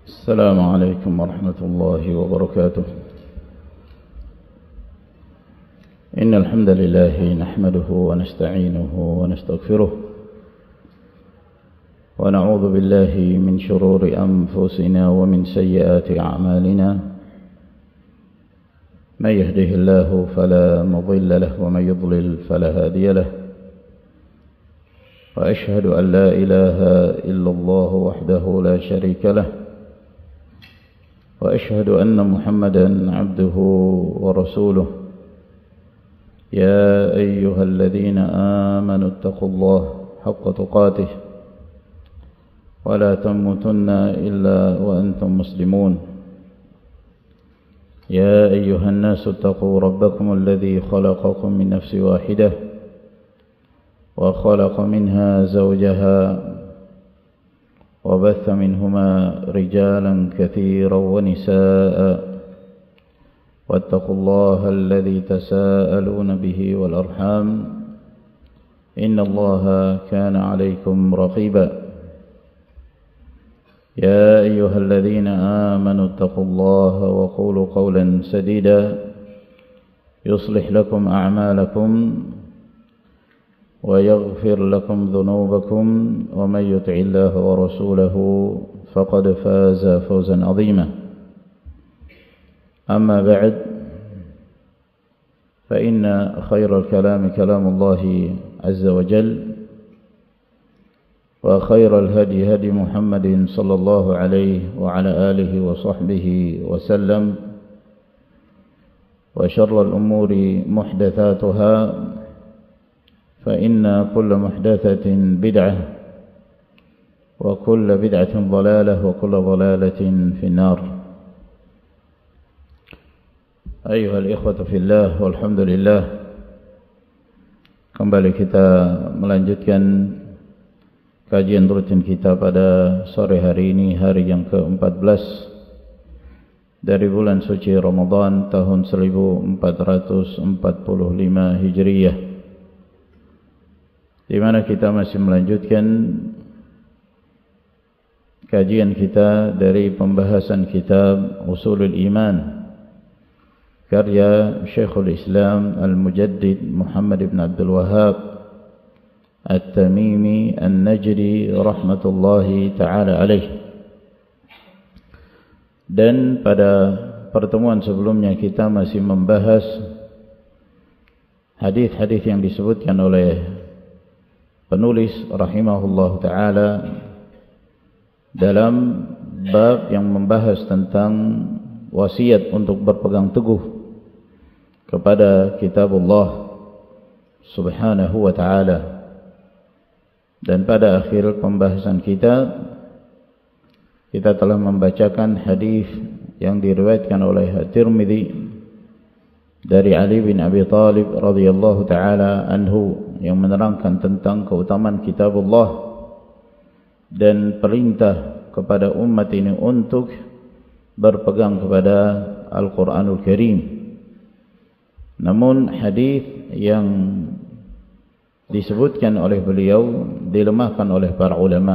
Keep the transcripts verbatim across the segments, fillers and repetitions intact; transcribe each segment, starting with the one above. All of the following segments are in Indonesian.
السلام عليكم ورحمة الله وبركاته. إن الحمد لله نحمده ونستعينه ونستغفره ونعوذ بالله من شرور أنفسنا ومن سيئات أعمالنا. من يهده الله فلا مضل له ومن يضلل فلا هادي له. وأشهد أن لا إله إلا الله وحده لا شريك له، وأشهد أن محمدا عبده ورسوله. يا أيها الذين آمنوا اتقوا الله حق تقاته ولا تموتن إلا وأنتم مسلمون. يا أيها الناس اتقوا ربكم الذي خلقكم من نفس واحدة وخلق منها زوجها وبث منهما رجالا كثيرا ونساء. واتقوا الله الذي تساءلون به والأرحام إن الله كان عليكم رقيبا. يا أيها الذين آمنوا اتقوا الله وقولوا قولا سديدا يصلح لكم أعمالكم ويغفر لكم ذنوبكم، ومن يطع الله ورسوله فقد فاز فوزا عظيما. أما بعد، فإن خير الكلام كلام الله عز وجل، وخير الهدي هدي محمد صلى الله عليه وعلى آله وصحبه وسلم، وشر الأمور محدثاتها، فإن كل محدثة بدعة وكل بدعة ضلالة وكل ضلالة في النار. أيها الإخوة في الله والحمد لله. Kembali kita melanjutkan kajian rutin kita pada sore hari ini, hari yang ke empat belas dari bulan suci Ramadan tahun seribu empat ratus empat puluh lima Hijriyah, di mana kita masih melanjutkan kajian kita dari pembahasan kitab Ushulul Iman karya Syekhul Islam Al-Mujaddid Muhammad ibn Abdul Wahhab At-Tamimi An-Najdi rahmatullahi ta'ala alaih. Dan pada pertemuan sebelumnya kita masih membahas hadis-hadis yang disebutkan oleh penulis rahimahullah ta'ala dalam bab yang membahas tentang wasiat untuk berpegang teguh kepada kitabullah subhanahu wa ta'ala. Dan pada akhir pembahasan kita, kita telah membacakan hadis yang diriwayatkan oleh At-Tirmidzi dari Ali bin Abi Thalib radhiyallahu ta'ala anhu, yang menerangkan tentang keutamaan kitabullah dan perintah kepada umat ini untuk berpegang kepada Al-Quranul Karim. Namun hadis yang disebutkan oleh beliau dilemahkan oleh para ulama.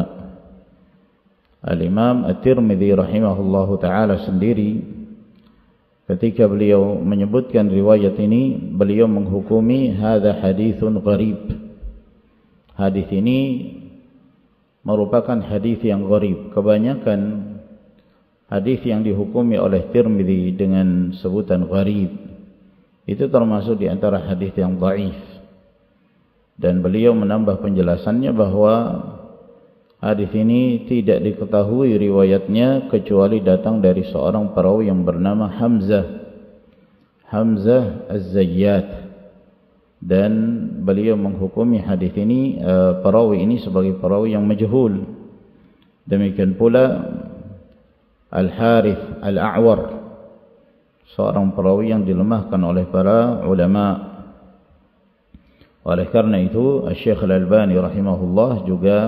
Al-Imam At-Tirmidzi rahimahullahu ta'ala sendiri, ketika beliau menyebutkan riwayat ini, beliau menghukumi hadza haditsun gharib. Hadis ini merupakan hadis yang gharib. Kebanyakan hadis yang dihukumi oleh Tirmidzi dengan sebutan gharib itu termasuk di antara hadis yang dhaif. Dan beliau menambah penjelasannya bahwa hadis ini tidak diketahui riwayatnya kecuali datang dari seorang perawi yang bernama Hamzah Hamzah Az-Zayyat, dan beliau menghukumi hadis ini uh, perawi ini sebagai perawi yang majhul. Demikian pula Al-Harith Al-A'war, seorang perawi yang dilemahkan oleh para ulama. Oleh karena itu Syekh Al-Albani rahimahullah juga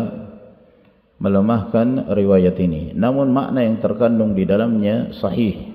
melemahkan riwayat ini. Namun makna yang terkandung di dalamnya sahih,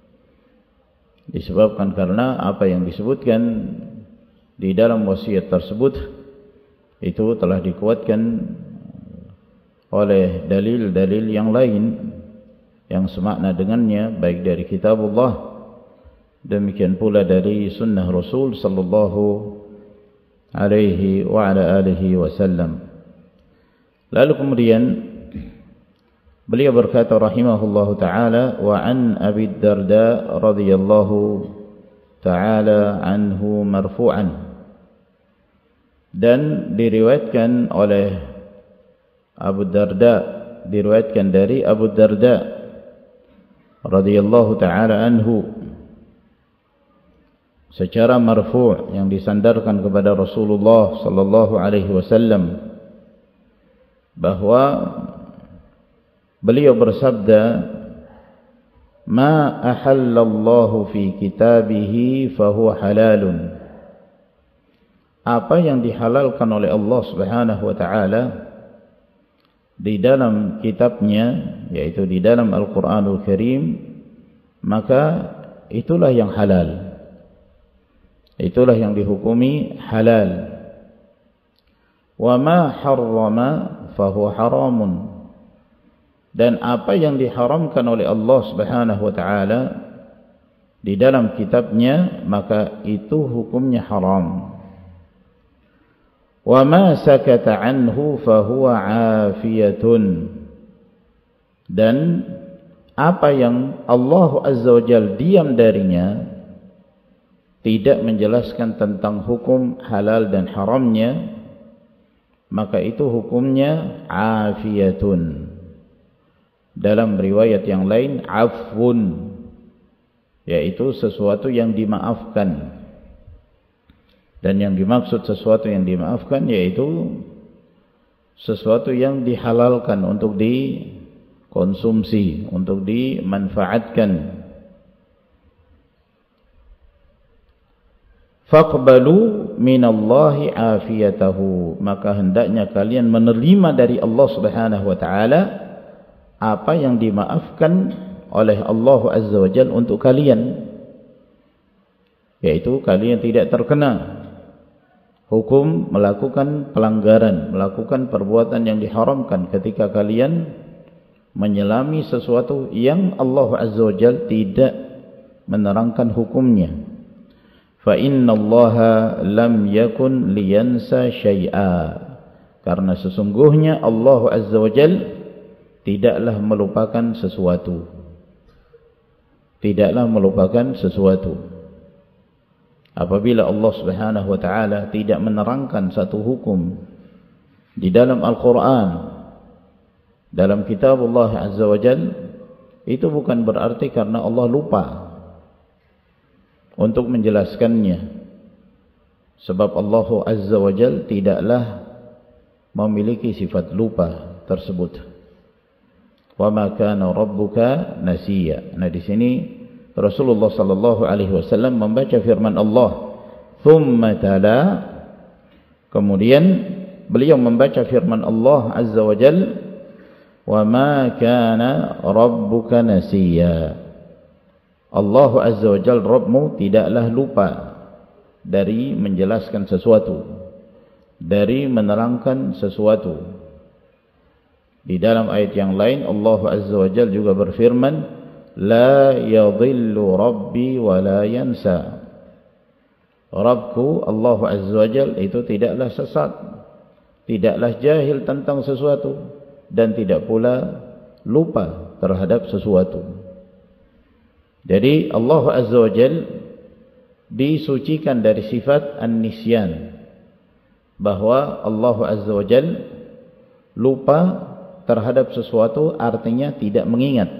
disebabkan karena apa yang disebutkan di dalam wasiat tersebut itu telah dikuatkan oleh dalil-dalil yang lain yang semakna dengannya, baik dari kitabullah, demikian pula dari sunnah Rasul sallallahu alaihi wa ala alihi wasallam. Lalu kemudian beliau berkata rahimahullahu ta'ala, wa an Abi Darda radhiyallahu ta'ala anhu marfu'an, dan diriwayatkan oleh Abu Darda, diriwayatkan dari Abu Darda radhiyallahu ta'ala anhu secara marfu' yang disandarkan kepada Rasulullah sallallahu alaihi wasallam, bahwa beliau bersabda, ma ahallallahu fi kitabihi fahuwa halalun, apa yang dihalalkan oleh Allah Subhanahu wa taala di dalam kitabnya, yaitu di dalam Al-Qur'anul Karim, maka itulah yang halal, itulah yang dihukumi halal. Wa ma harrama fahuwa haramun, dan apa yang diharamkan oleh Allah Subhanahu wa taala di dalam kitabnya, maka itu hukumnya haram. Wa ma sakata anhu fahuwa afiyatun, dan apa yang Allah Azza wa Jalla diam darinya, tidak menjelaskan tentang hukum halal dan haramnya, maka itu hukumnya afiyatun. Dalam riwayat yang lain afwun, yaitu sesuatu yang dimaafkan. Dan yang dimaksud sesuatu yang dimaafkan yaitu sesuatu yang dihalalkan untuk dikonsumsi, untuk dimanfaatkan. Faqbalu minallahi afiyatahu, maka hendaknya kalian menerima dari Allah Subhanahu wa taala apa yang dimaafkan oleh Allah Azza wa Jalla untuk kalian, yaitu kalian tidak terkena hukum melakukan pelanggaran, melakukan perbuatan yang diharamkan ketika kalian menyelami sesuatu yang Allah Azza wa Jalla tidak menerangkan hukumnya. Fa innallaha lam yakun liyansa syai'a, karena sesungguhnya Allah Azza wa Jalla tidaklah melupakan sesuatu, tidaklah melupakan sesuatu. Apabila Allah Subhanahu wa taala tidak menerangkan satu hukum di dalam Al-Qur'an, dalam kitab Allah Azza wa Jalla, itu bukan berarti karena Allah lupa untuk menjelaskannya, sebab Allah Azza wa Jalla tidaklah memiliki sifat lupa tersebut. Wa ma kana rabbuka nasiya. Nah, di sini Rasulullah sallallahu alaihi wasallam membaca firman Allah, thumma tala, kemudian beliau membaca firman Allah Azza wa Jalla, wa ma kana rabbuka nasiya. Allah Azza wa Jalla, Rabbmu tidaklah lupa dari menjelaskan sesuatu, dari menerangkan sesuatu. Di dalam ayat yang lain Allah Azza wa Jalla juga berfirman, la yadhillu rabbi wa la yansa. Rabbku Allah Azza wa Jalla itu tidaklah sesat, tidaklah jahil tentang sesuatu, dan tidak pula lupa terhadap sesuatu. Jadi Allah Azza wa Jalla disucikan dari sifat an-nisyan, bahwa Allah Azza wa Jalla lupa terhadap sesuatu, artinya tidak mengingat.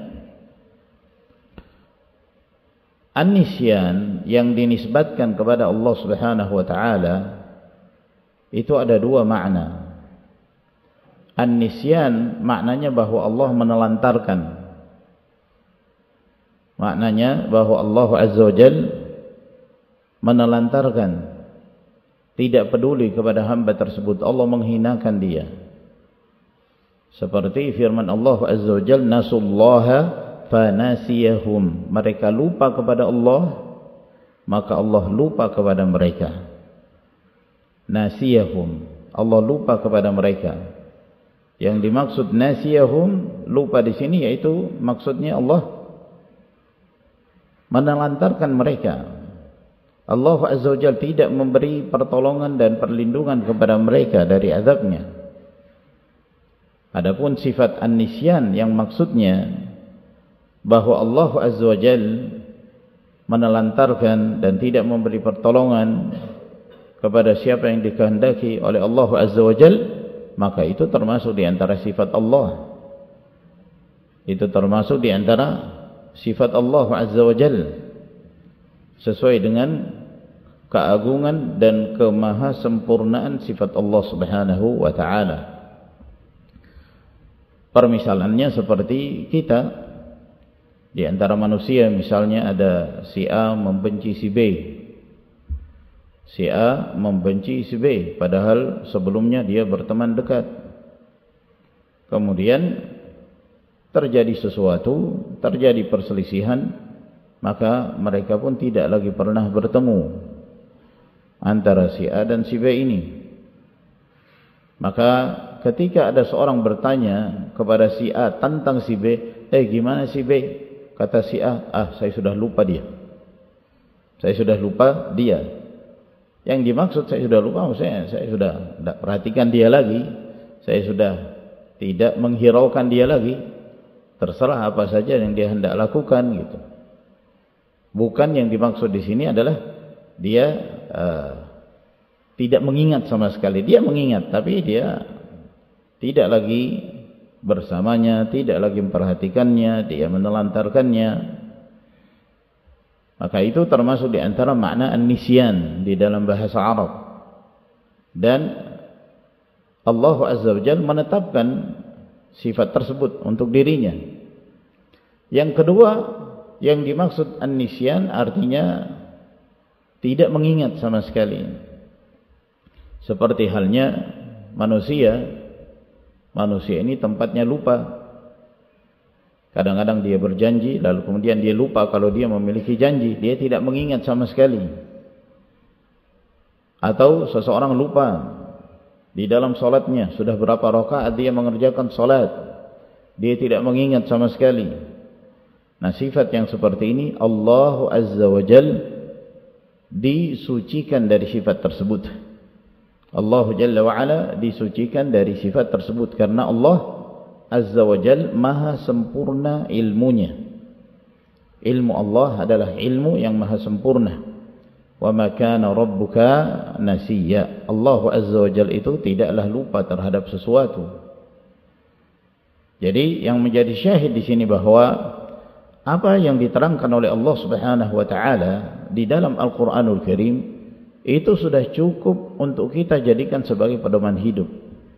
An-nisyan yang dinisbatkan kepada Allah Subhanahu wa taala itu ada dua makna. An-nisyan maknanya bahwa Allah menelantarkan, maknanya bahwa Allah Azza wa Jalla menelantarkan, tidak peduli kepada hamba tersebut, Allah menghinakan dia. Seperti firman Allah Azza wa Jalla, nasullaha fanasiyahum, mereka lupa kepada Allah, maka Allah lupa kepada mereka. Nasiyahum, Allah lupa kepada mereka. Yang dimaksud nasiyahum, lupa di sini, yaitu maksudnya Allah menelantarkan mereka. Allah Azza wa Jalla tidak memberi pertolongan dan perlindungan kepada mereka dari azabnya. Adapun sifat an-nisyan yang maksudnya bahwa Allah Azza wa Jalla menelantarkan dan tidak memberi pertolongan kepada siapa yang dikehendaki oleh Allah Azza wa Jalla, maka itu termasuk di antara sifat Allah. Itu termasuk di antara sifat Allah Azza wa Jalla, sesuai dengan keagungan dan kemahasempurnaan sifat Allah Subhanahu wa ta'ala. Permisalannya seperti kita, di antara manusia misalnya ada si A membenci si B, si A membenci si B, padahal sebelumnya dia berteman dekat. Kemudian terjadi sesuatu, terjadi perselisihan, maka mereka pun tidak lagi pernah bertemu antara si A dan si B ini. Maka ketika ada seorang bertanya kepada si A tentang si B, eh gimana si B? Kata si A, ah saya sudah lupa dia. Saya sudah lupa dia. Yang dimaksud saya sudah lupa, saya, saya sudah tidak perhatikan dia lagi. Saya sudah tidak menghiraukan dia lagi. Terserah apa saja yang dia hendak lakukan gitu. Bukan yang dimaksud di sini adalah dia uh, tidak mengingat sama sekali. Dia mengingat, tapi dia tidak lagi bersamanya, tidak lagi memperhatikannya, dia menelantarkannya. Maka itu termasuk di antara makna an-nisyan di dalam bahasa Arab. Dan Allah Azza wa Jalla menetapkan sifat tersebut untuk dirinya. Yang kedua, yang dimaksud an-nisyan artinya tidak mengingat sama sekali. Seperti halnya manusia. Manusia ini tempatnya lupa. Kadang-kadang dia berjanji, lalu kemudian dia lupa kalau dia memiliki janji. Dia tidak mengingat sama sekali. Atau seseorang lupa di dalam salatnya, sudah berapa rakaat dia mengerjakan salat, dia tidak mengingat sama sekali. Nah, sifat yang seperti ini Allah Azza wa Jalla disucikan dari sifat tersebut. Allah Jalla wa Ala disucikan dari sifat tersebut karena Allah Azza wa Jalla maha sempurna ilmunya. Ilmu Allah adalah ilmu yang maha sempurna. Wa ma kana rabbuka nasiya. Allah Azza wa Jalla itu tidaklah lupa terhadap sesuatu. Jadi yang menjadi syahid di sini bahwa apa yang diterangkan oleh Allah Subhanahu wa taala di dalam Al-Qur'anul Karim itu sudah cukup untuk kita jadikan sebagai pedoman hidup.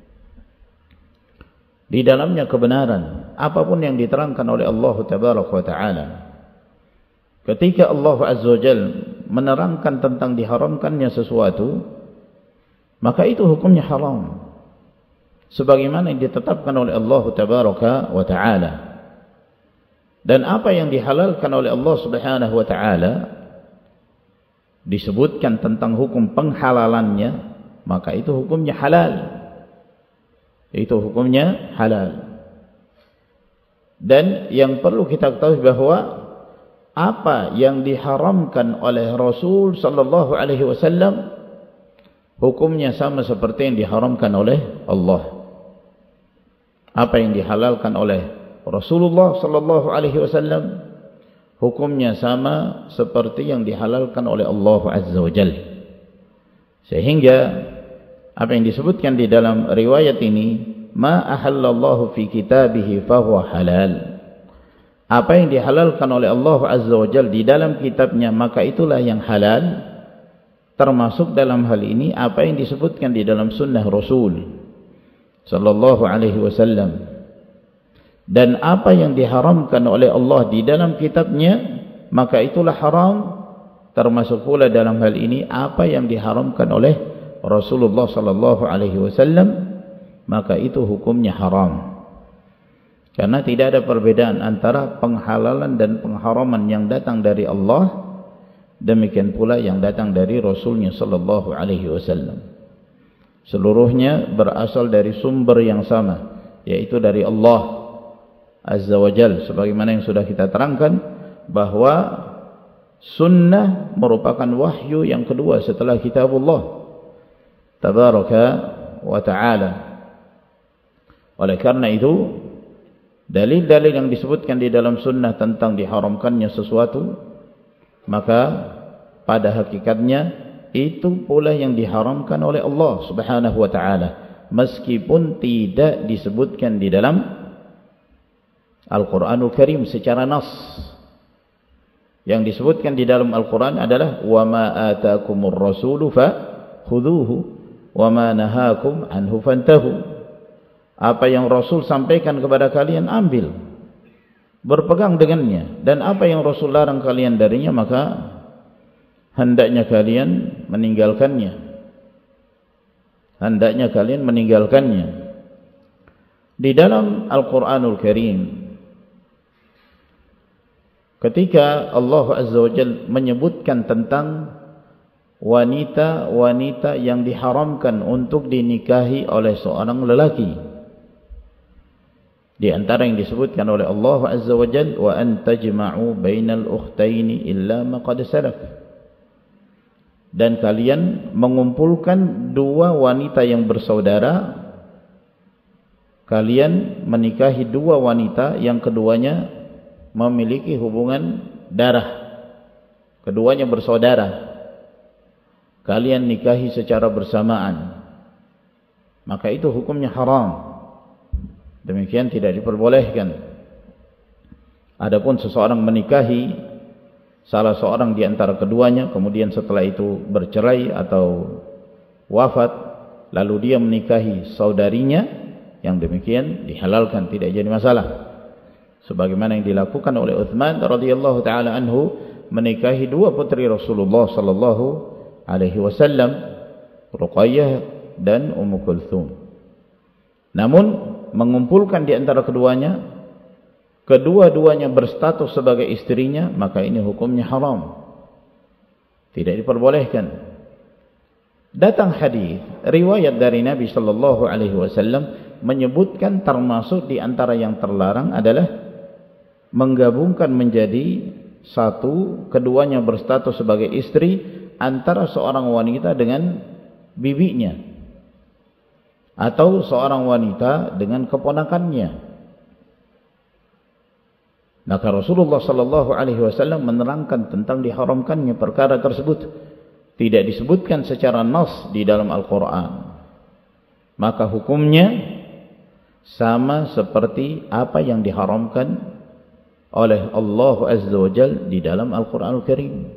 Di dalamnya kebenaran, apapun yang diterangkan oleh Allah Tabaraka wa taala. Ketika Allah Azza wa Jalla menerangkan tentang diharamkannya sesuatu, maka itu hukumnya haram. Sebagaimana yang ditetapkan oleh Allah Tabaraka wa taala. Dan apa yang dihalalkan oleh Allah Subhanahu wa taala disebutkan tentang hukum penghalalannya, maka itu hukumnya halal. Itu hukumnya halal. Dan yang perlu kita ketahui bahwa apa yang diharamkan oleh Rasul sallallahu alaihi wasallam hukumnya sama seperti yang diharamkan oleh Allah. Apa yang dihalalkan oleh Rasulullah sallallahu alaihi wasallam hukumnya sama seperti yang dihalalkan oleh Allah Azza wa Jalla. Sehingga apa yang disebutkan di dalam riwayat ini, ma ahallallahu fi kitabihi fahuwa halal. Apa yang dihalalkan oleh Allah Azza wa Jalla di dalam kitabnya, maka itulah yang halal. Termasuk dalam hal ini apa yang disebutkan di dalam sunnah Rasul sallallahu alaihi wasallam. Dan apa yang diharamkan oleh Allah di dalam kitabnya, maka itulah haram. Termasuk pula dalam hal ini apa yang diharamkan oleh Rasulullah sallallahu alaihi wasallam, maka itu hukumnya haram. Karena tidak ada perbedaan antara penghalalan dan pengharaman yang datang dari Allah, demikian pula yang datang dari Rasulnya sallallahu alaihi wasallam. Seluruhnya berasal dari sumber yang sama, yaitu dari Allah Azza wa Jal, sebagaimana yang sudah kita terangkan bahwa sunnah merupakan wahyu yang kedua setelah kitabullah tabaraka wa ta'ala. Oleh karena itu, dalil-dalil yang disebutkan di dalam sunnah tentang diharamkannya sesuatu, maka pada hakikatnya itu pula yang diharamkan oleh Allah Subhanahu wa ta'ala, meskipun tidak disebutkan di dalam Al-Quranul Karim secara nas. Yang disebutkan di dalam Al-Quran adalah wa ma atakumur rasulu fa khudhuhu wa ma nahakum anhu fantahu. Apa yang Rasul sampaikan kepada kalian, ambil, berpegang dengannya, dan apa yang Rasul larang kalian darinya, maka hendaknya kalian meninggalkannya. Hendaknya kalian meninggalkannya. Di dalam Al-Quranul Karim, ketika Allah Azza wa Jalla menyebutkan tentang wanita-wanita yang diharamkan untuk dinikahi oleh seorang lelaki, di antara yang disebutkan oleh Allah Azza wa Jalla, wa an tajma'u bainal ukhtaini illa ma qad salaf, dan kalian mengumpulkan dua wanita yang bersaudara, kalian menikahi dua wanita yang keduanya memiliki hubungan darah, keduanya bersaudara, kalian nikahi secara bersamaan, maka itu hukumnya haram. Demikian tidak diperbolehkan. Adapun seseorang menikahi salah seorang di antara keduanya, kemudian setelah itu bercerai atau wafat, lalu dia menikahi saudarinya, yang demikian dihalalkan, tidak jadi masalah. Sebagaimana yang dilakukan oleh Uthman radhiyallahu taala anhu, menikahi dua putri Rasulullah sallallahu alaihi wasallam, Ruqayyah dan Ummu Kulthum. Namun mengumpulkan di antara keduanya, kedua-duanya berstatus sebagai istrinya, maka ini hukumnya haram, tidak diperbolehkan. Datang hadis riwayat dari Nabi sallallahu alaihi wasallam menyebutkan termasuk di antara yang terlarang adalah menggabungkan menjadi satu, keduanya berstatus sebagai istri, antara seorang wanita dengan bibinya atau seorang wanita dengan keponakannya. Maka Rasulullah sallallahu alaihi wasallam menerangkan tentang diharamkannya perkara tersebut, tidak disebutkan secara nas di dalam Al-Quran, maka hukumnya sama seperti apa yang diharamkan oleh Allah Azza wa Jalla di dalam Al-Quranul Karim.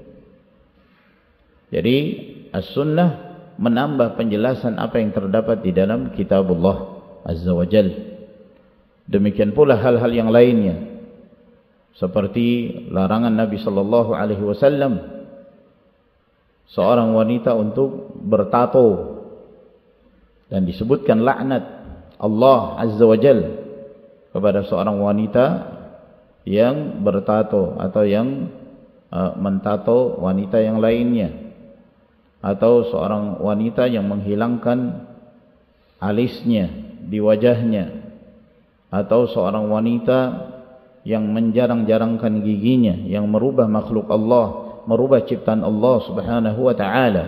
Jadi as-sunnah menambah penjelasan apa yang terdapat di dalam kitabullah Azza wa Jalla. Demikian pula hal-hal yang lainnya, seperti larangan Nabi sallallahu alaihi wasallam seorang wanita untuk bertato, dan disebutkan laknat Allah Azza wa Jalla kepada seorang wanita yang bertato atau yang uh, mentato wanita yang lainnya, atau seorang wanita yang menghilangkan alisnya di wajahnya, atau seorang wanita yang menjarang-jarangkan giginya, yang merubah makhluk Allah, merubah ciptaan Allah Subhanahu wa ta'ala.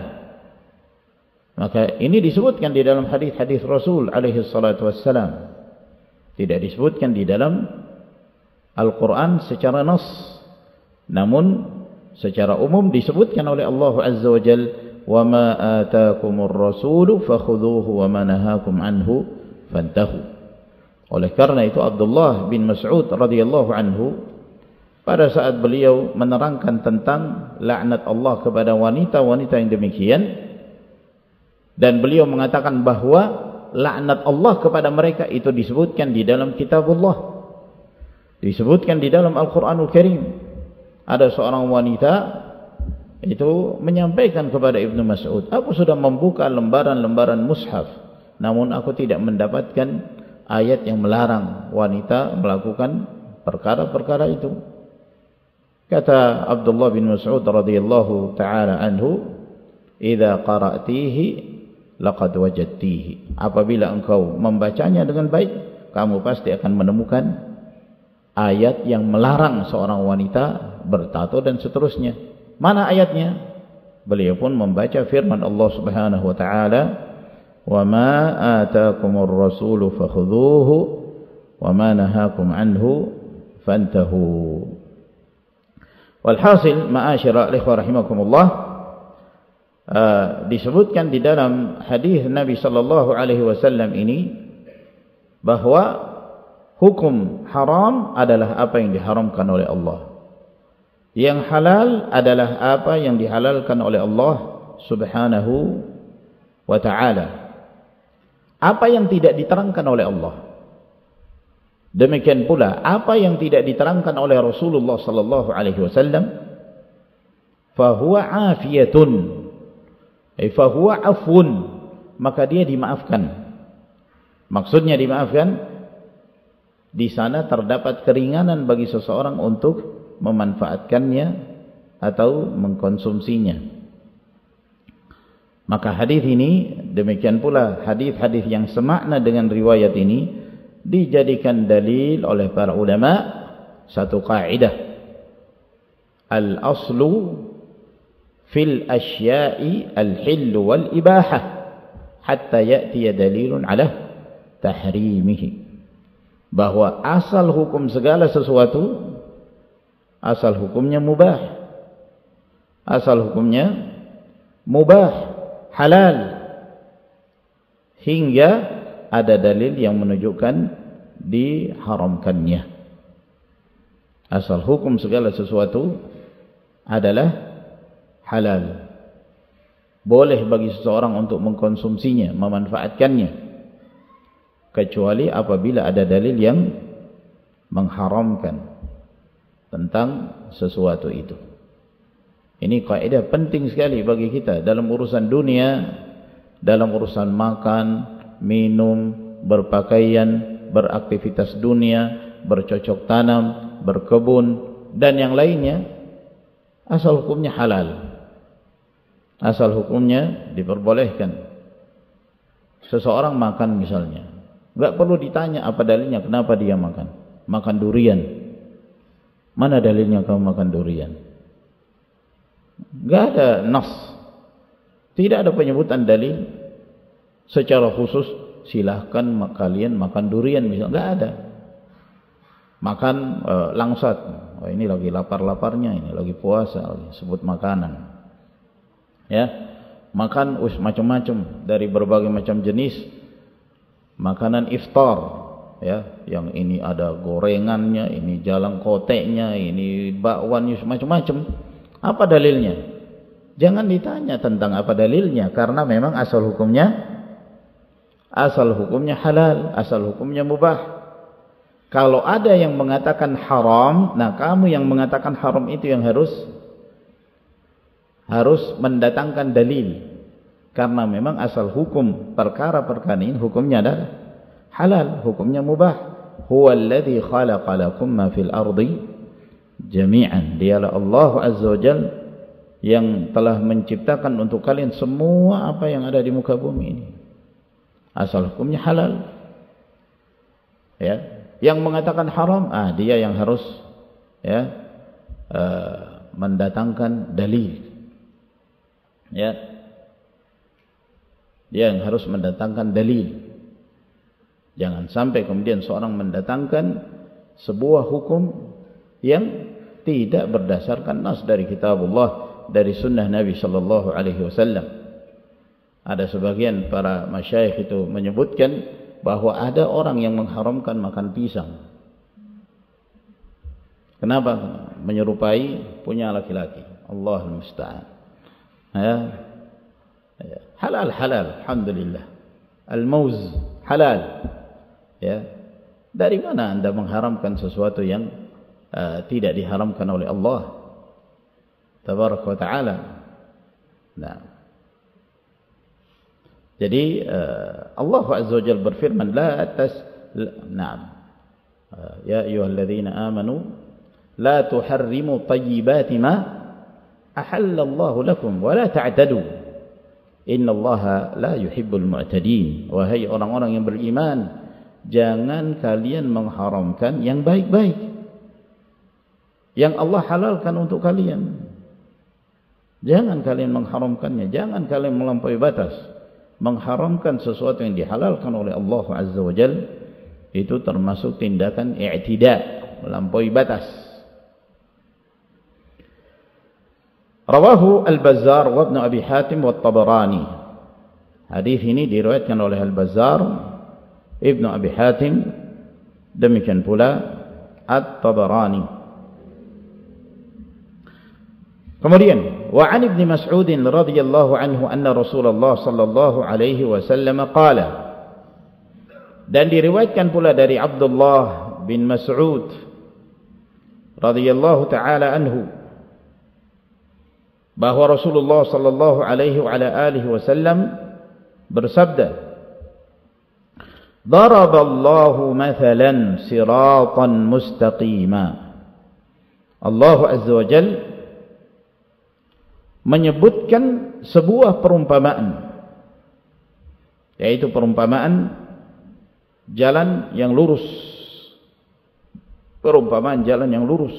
Maka ini disebutkan di dalam hadis-hadis Rasul alaihi salatu wassalam, tidak disebutkan di dalam Al-Quran secara nas, namun secara umum disebutkan oleh Allah Azza wa Jalla, wa ma atakumur rasulu fakhudhuhu wa ma nahakum anhu fantahu. Oleh karena itu Abdullah bin Mas'ud radhiyallahu anhu, pada saat beliau menerangkan tentang laknat Allah kepada wanita-wanita yang demikian, dan beliau mengatakan bahwa laknat Allah kepada mereka itu disebutkan di dalam kitabullah, disebutkan di dalam Al-Quranul Karim. Ada seorang wanita itu menyampaikan kepada Ibnu Mas'ud, aku sudah membuka lembaran-lembaran mushaf, namun aku tidak mendapatkan ayat yang melarang wanita melakukan perkara-perkara itu. Kata Abdullah bin Mas'ud radhiyallahu ta'ala anhu, idza qara'tihi laqad wajadtihi, apabila engkau membacanya dengan baik, kamu pasti akan menemukan ayat yang melarang seorang wanita bertato dan seterusnya. Mana ayatnya? Beliau pun membaca firman Allah Subhanahu wa taala, "Wa ma ataakumur rasulu fakhudhuhu wa ma nahakum anhu fantahu." Walhasil, ma'asyara ikhwah rahimakumullah, uh, disebutkan di dalam hadis Nabi sallallahu alaihi wasallam ini bahwa hukum haram adalah apa yang diharamkan oleh Allah. Yang halal adalah apa yang dihalalkan oleh Allah Subhanahu wa ta'ala. Apa yang tidak diterangkan oleh Allah. Demikian pula apa yang tidak diterangkan oleh Rasulullah sallallahu alaihi wasallam, fahuwa afiyatun, ay fahuwa afun, maka dia dimaafkan. Maksudnya dimaafkan, di sana terdapat keringanan bagi seseorang untuk memanfaatkannya atau mengkonsumsinya. Maka hadis ini, demikian pula hadis-hadis yang semakna dengan riwayat ini, dijadikan dalil oleh para ulama satu kaidah, al-aslu fil asya'i al-hillu wal ibahah hatta ya'tiya dalilun ala tahrimihi, bahwa asal hukum segala sesuatu, asal hukumnya mubah, asal hukumnya mubah, halal, hingga ada dalil yang menunjukkan diharamkannya. Asal hukum segala sesuatu adalah halal, boleh bagi seseorang untuk mengkonsumsinya, memanfaatkannya, kecuali apabila ada dalil yang mengharamkan tentang sesuatu itu. Ini kaidah penting sekali bagi kita dalam urusan dunia, dalam urusan makan, minum, berpakaian, beraktivitas dunia, bercocok tanam, berkebun, dan yang lainnya. Asal hukumnya halal, asal hukumnya diperbolehkan. Seseorang makan misalnya, enggak perlu ditanya apa dalilnya kenapa dia makan. Makan durian, mana dalilnya kamu makan durian? Enggak ada nas, tidak ada penyebutan dalil secara khusus silahkan kalian makan durian misalnya, enggak ada. Makan e, langsat, oh, ini lagi lapar-laparnya, ini lagi puasa, lagi sebut makanan. Ya, makan us macam-macam dari berbagai macam jenis makanan iftar, ya, yang ini ada gorengannya, ini jalang koteknya, ini bakwannya, macam-macam. Apa dalilnya? Jangan ditanya tentang apa dalilnya, karena memang asal hukumnya asal hukumnya halal, asal hukumnya mubah. Kalau ada yang mengatakan haram, nah kamu yang mengatakan haram itu yang harus harus mendatangkan dalil, karena memang asal hukum perkara-perkara ini hukumnya adalah halal, hukumnya mubah. Huwallazi khalaqa lakum ma fil ardi jami'an, dialah Allah azza wajalla yang telah menciptakan untuk kalian semua apa yang ada di muka bumi ini. Asal hukumnya halal. Ya, yang mengatakan haram, ah dia yang harus ya uh, mendatangkan dalil. Ya, dia yang harus mendatangkan dalil. Jangan sampai kemudian seorang mendatangkan sebuah hukum yang tidak berdasarkan nas dari kitabullah, dari sunnah Nabi sallallahu alaihi wasallam. Ada sebagian para masyayikh itu menyebutkan bahwa ada orang yang mengharamkan makan pisang. Kenapa? Menyerupai punya laki-laki. Allahul musta'an. Ya. Halal halal, alhamdulillah. Al-mauz halal. Ya. Dari mana Anda mengharamkan sesuatu yang uh, tidak diharamkan oleh Allah tabaraka wa ta'ala? Nah. Jadi uh, Allah azza wajalla berfirman, la tas na'am uh, ya ayyuhalladzina amanu la tuharrimu tayyibati ma ahallallahu lakum wa la ta'tadu innallaha la yuhibbul mu'tadin. Wahai orang-orang yang beriman, jangan kalian mengharamkan yang baik-baik yang Allah halalkan untuk kalian. Jangan kalian mengharamkannya, jangan kalian melampaui batas. Mengharamkan sesuatu yang dihalalkan oleh Allah Azza wa Jalla itu termasuk tindakan i'tida, melampaui batas. Rawahu Al-Bazzar wa Ibn Abi Hatim wa Tabarani. Hadis ini diriwayatkan oleh Al-Bazzar, Ibn Abi Hatim, demikian pula At-Tabarani. Kemudian, wa 'an Ibn Mas'ud radhiyallahu anhu anna Rasulullah sallallahu alaihi wasallam qala. Dan diriwayatkan pula dari Abdullah bin Mas'ud radhiyallahu taala anhu bahwa Rasulullah sallallahu alaihi wa ala alihi wasallam bersabda, "Daraballahu mathalan siratan mustaqima." Allah Azza wa Jalla menyebutkan sebuah perumpamaan, yaitu perumpamaan jalan yang lurus, perumpamaan jalan yang lurus.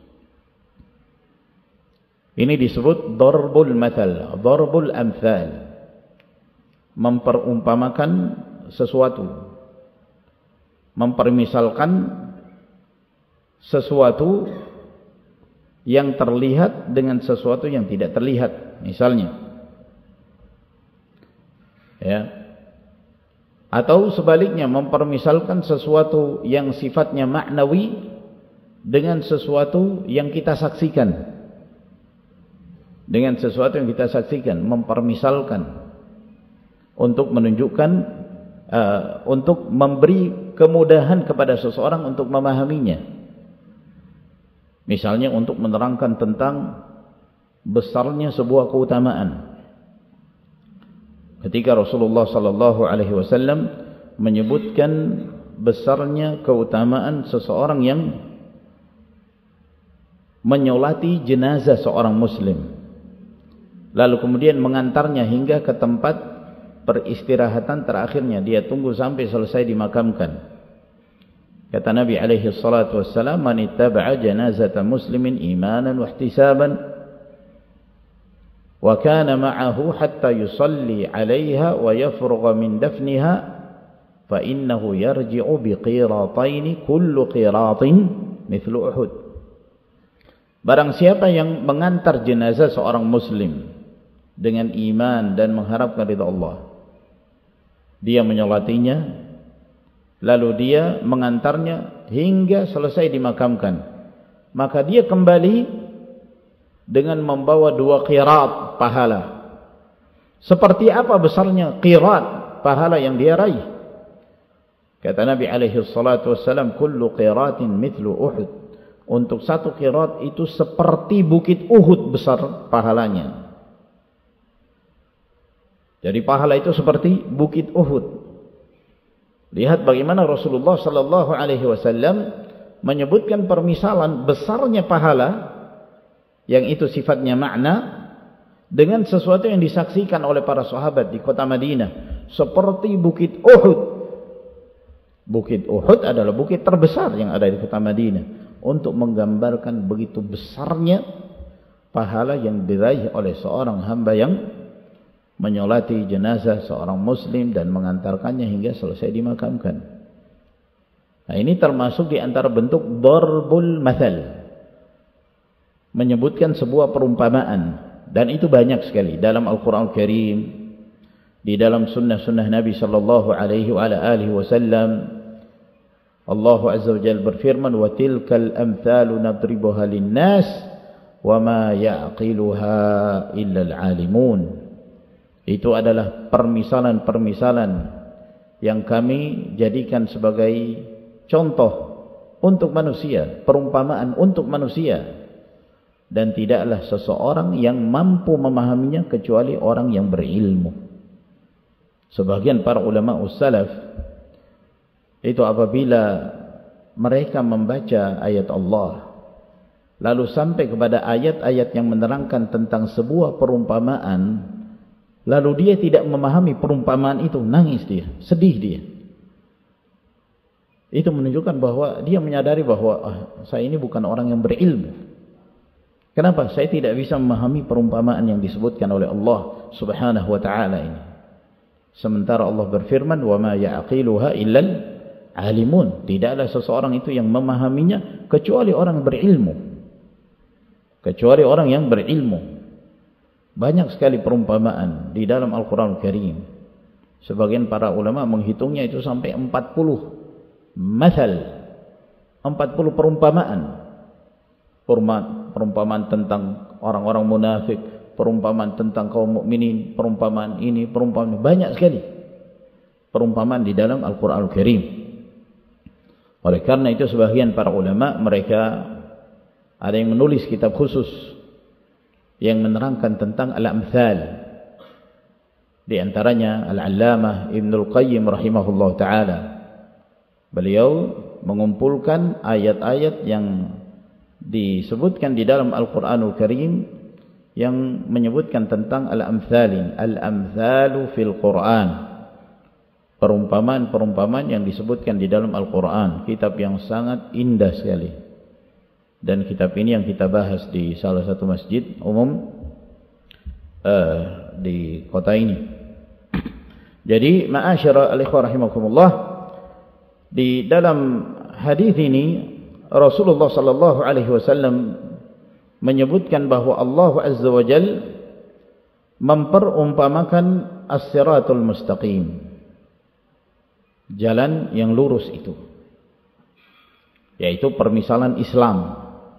Ini disebut darbul mathal, darbul amthal, memperumpamakan sesuatu, mempermisalkan sesuatu yang terlihat dengan sesuatu yang tidak terlihat, misalnya, ya, atau sebaliknya mempermisalkan sesuatu yang sifatnya maknawi dengan sesuatu yang kita saksikan, dengan sesuatu yang kita saksikan, mempermisalkan untuk menunjukkan, uh, untuk memberi kemudahan kepada seseorang untuk memahaminya. Misalnya untuk menerangkan tentang besarnya sebuah keutamaan. Ketika Rasulullah sallallahu alaihi wasallam menyebutkan besarnya keutamaan seseorang yang menyolati jenazah seorang muslim, lalu kemudian mengantarnya hingga ke tempat peristirahatan terakhirnya, dia tunggu sampai selesai dimakamkan. Kata Nabi alaihi salatu wassalam, "Man ittaba'a janazata muslimin imanan wa ihtisaban wa kana ma'ahu hatta yusalli 'alayha wa yafrugha min dafniha fa innahu yarji'u bi qiratayn kullu qiratin mithlu Uhud." Barang siapa yang mengantar jenazah seorang muslim dengan iman dan mengharapkan ridha Allah, dia menyolatinya, lalu dia mengantarnya hingga selesai dimakamkan, maka dia kembali dengan membawa dua qirat pahala. Seperti apa besarnya qirat pahala yang dia raih? Kata Nabi alaihi salatu wassalam, "Kullu qiratin mithlu Uhud." Untuk satu qirat itu seperti bukit Uhud besar pahalanya. Jadi pahala itu seperti bukit Uhud. Lihat bagaimana Rasulullah sallallahu alaihi wasallam menyebutkan permisalan besarnya pahala yang itu sifatnya makna dengan sesuatu yang disaksikan oleh para sahabat di kota Madinah, seperti bukit Uhud. Bukit Uhud adalah bukit terbesar yang ada di kota Madinah, untuk menggambarkan begitu besarnya pahala yang diraih oleh seorang hamba yang menyolati jenazah seorang muslim dan mengantarkannya hingga selesai dimakamkan. Nah, ini termasuk di antara bentuk darbul mathal, menyebutkan sebuah perumpamaan, dan itu banyak sekali dalam Al-Quran Al-Karim, di dalam sunnah-sunnah Nabi sallallahu alaihi wa alihi wasallam. Allah Azza wa Jalla berfirman, "Wa tilkal amthalu nadribuha lin-nas wa ma ya'qiluha illa al-'alimun." Itu adalah permisalan-permisalan yang kami jadikan sebagai contoh untuk manusia, perumpamaan untuk manusia, dan tidaklah seseorang yang mampu memahaminya kecuali orang yang berilmu. Sebagian para ulama ussalaf itu apabila mereka membaca ayat Allah lalu sampai kepada ayat-ayat yang menerangkan tentang sebuah perumpamaan, lalu dia tidak memahami perumpamaan itu, nangis dia, sedih dia. Itu menunjukkan bahwa dia menyadari bahwa ah, saya ini bukan orang yang berilmu. Kenapa? Saya tidak bisa memahami perumpamaan yang disebutkan oleh Allah Subhanahu wa taala ini. Sementara Allah berfirman, "Wa ma ya'qiluha illal alimun." Tidaklah seseorang itu yang memahaminya kecuali orang berilmu. Kecuali orang yang berilmu. Banyak sekali perumpamaan di dalam Al-Qur'an Al-Karim. Sebagian para ulama menghitungnya itu sampai empat puluh masal, empat puluh perumpamaan. Perumpamaan tentang orang-orang munafik, perumpamaan tentang kaum mukminin, perumpamaan ini, perumpamaan banyak sekali perumpamaan di dalam Al-Qur'an Al-Karim. Oleh karena itu sebagian para ulama mereka ada yang menulis kitab khusus yang menerangkan tentang al-amthal. Di antaranya Al-Allamah Ibnul Qayyim rahimahullah taala. Beliau mengumpulkan ayat-ayat yang disebutkan di dalam Al-Qur'anul Karim yang menyebutkan tentang al-amthalin, al-amthalu fil Qur'an. Perumpamaan-perumpamaan yang disebutkan di dalam Al-Qur'an, kitab yang sangat indah sekali. Dan kitab ini yang kita bahas di salah satu masjid umum uh, di kota ini. Jadi, ma'asyara al-ikhwah rahimakumullah, di dalam hadis ini Rasulullah sallallahu alaihi wasallam menyebutkan bahwa Allah Azza wa Jalla memperumpamakan as-siratul mustaqim, jalan yang lurus itu, yaitu permisalan Islam.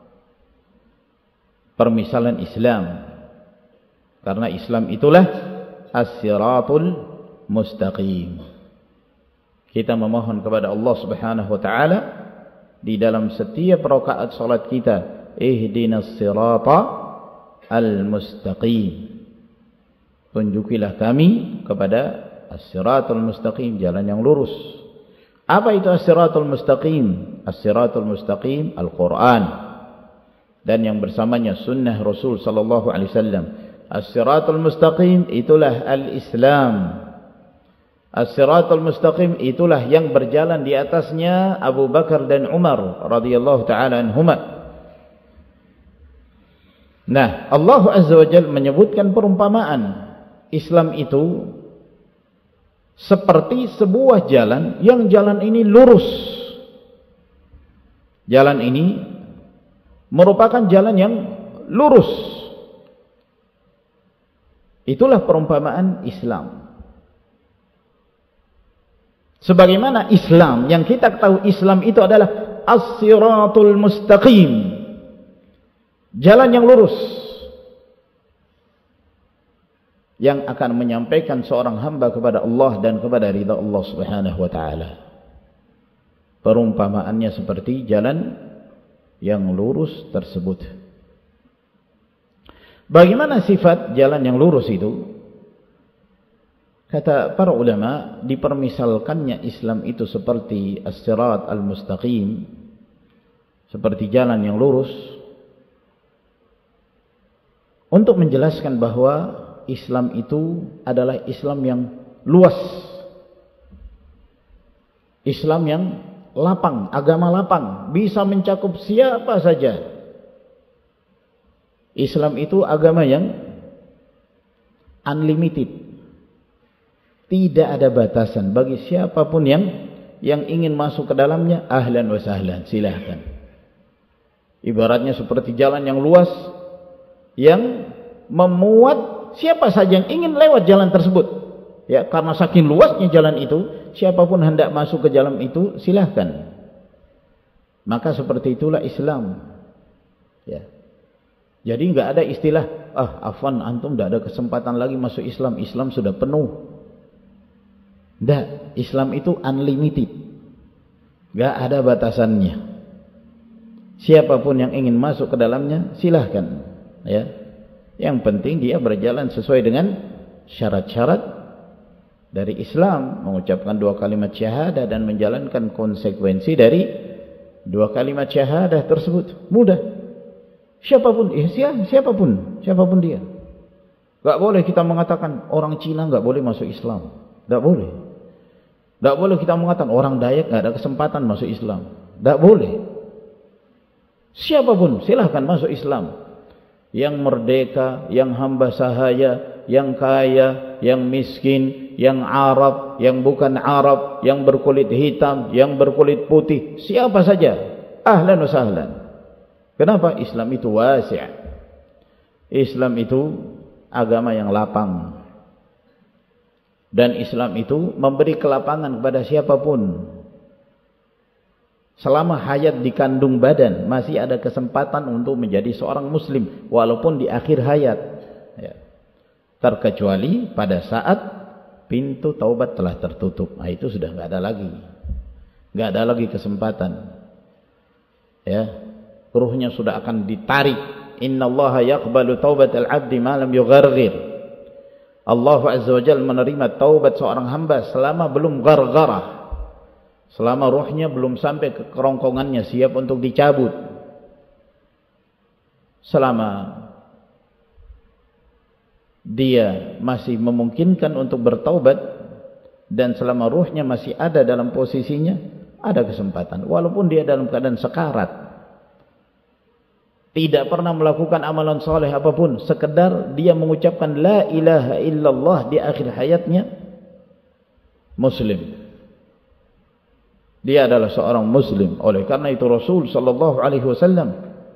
Permisalan Islam. Karena Islam itulah as-siratul mustaqim. Kita memohon kepada Allah Subhanahu wa taala di dalam setiap rakaat salat kita, ihdinas sirata al-mustaqim. Tunjukilah kami kepada as-siratul mustaqim, jalan yang lurus. Apa itu as-siratul mustaqim? As-siratul mustaqim Al-Qur'an dan yang bersamanya sunnah Rasul sallallahu alaihi wasallam. As-siratul mustaqim itulah al-Islam. As-siratul mustaqim itulah yang berjalan di atasnya Abu Bakar dan Umar radhiyallahu taala anhuma. Nah, Allah Azza wa Jalla menyebutkan perumpamaan Islam itu seperti sebuah jalan yang jalan ini lurus. Jalan ini merupakan jalan yang lurus. Itulah perumpamaan Islam. Sebagaimana Islam yang kita ketahui, Islam itu adalah as-siratul mustaqim, jalan yang lurus yang akan menyampaikan seorang hamba kepada Allah dan kepada ridha Allah Subhanahu wa taala. Perumpamaannya seperti jalan yang lurus tersebut. Bagaimana sifat jalan yang lurus itu? Kata para ulama, dipermisalkannya Islam itu seperti as-sirat al-mustaqim, seperti jalan yang lurus, untuk menjelaskan bahwa Islam itu adalah Islam yang luas, Islam yang lapang, agama lapang, bisa mencakup siapa saja. Islam itu agama yang unlimited. Tidak ada batasan bagi siapapun yang yang ingin masuk ke dalamnya, ahlan wa sahlan, silahkan. Ibaratnya seperti jalan yang luas yang memuat siapa saja yang ingin lewat jalan tersebut. Ya, karena saking luasnya jalan itu, siapapun hendak masuk ke jalan itu, silahkan. Maka seperti itulah Islam. Ya. Jadi enggak ada istilah, ah afwan antum enggak ada kesempatan lagi masuk Islam, Islam sudah penuh. Tidak, Islam itu unlimited, gak ada batasannya. Siapapun yang ingin masuk ke dalamnya, silahkan. Ya, yang penting dia berjalan sesuai dengan syarat-syarat dari Islam, mengucapkan dua kalimat syahadah dan menjalankan konsekuensi dari dua kalimat syahadah tersebut. Mudah. Siapapun, eh, siapapun, siapapun dia. Gak boleh kita mengatakan orang Cina gak boleh masuk Islam. Gak boleh. Tidak boleh kita mengatakan orang Dayak tidak ada kesempatan masuk Islam. Tidak boleh. Siapapun silahkan masuk Islam. Yang merdeka, yang hamba sahaya, yang kaya, yang miskin, yang Arab, yang bukan Arab, yang berkulit hitam, yang berkulit putih, siapa saja, ahlan wa sahlan. Kenapa? Islam itu wasi'. Islam itu agama yang lapang. Dan Islam itu memberi kelapangan kepada siapapun. Selama hayat di kandung badan masih ada kesempatan untuk menjadi seorang muslim walaupun di akhir hayat, ya. Terkecuali pada saat pintu taubat telah tertutup. Nah, itu sudah enggak ada lagi. Enggak ada lagi kesempatan. Ya. Ruhnya sudah akan ditarik. Innallaha yaqbalu taubatal 'abdi ma lam yugharghir. Allah Azza wa Jalla menerima taubat seorang hamba selama belum gargarah. Selama ruhnya belum sampai ke kerongkongannya siap untuk dicabut. Selama dia masih memungkinkan untuk bertaubat dan selama ruhnya masih ada dalam posisinya, ada kesempatan. Walaupun dia dalam keadaan sekarat, tidak pernah melakukan amalan soleh apapun, sekedar dia mengucapkan la ilaha illallah di akhir hayatnya, muslim. Dia adalah seorang muslim. Oleh karena itu Rasul sallallahu alaihi wasallam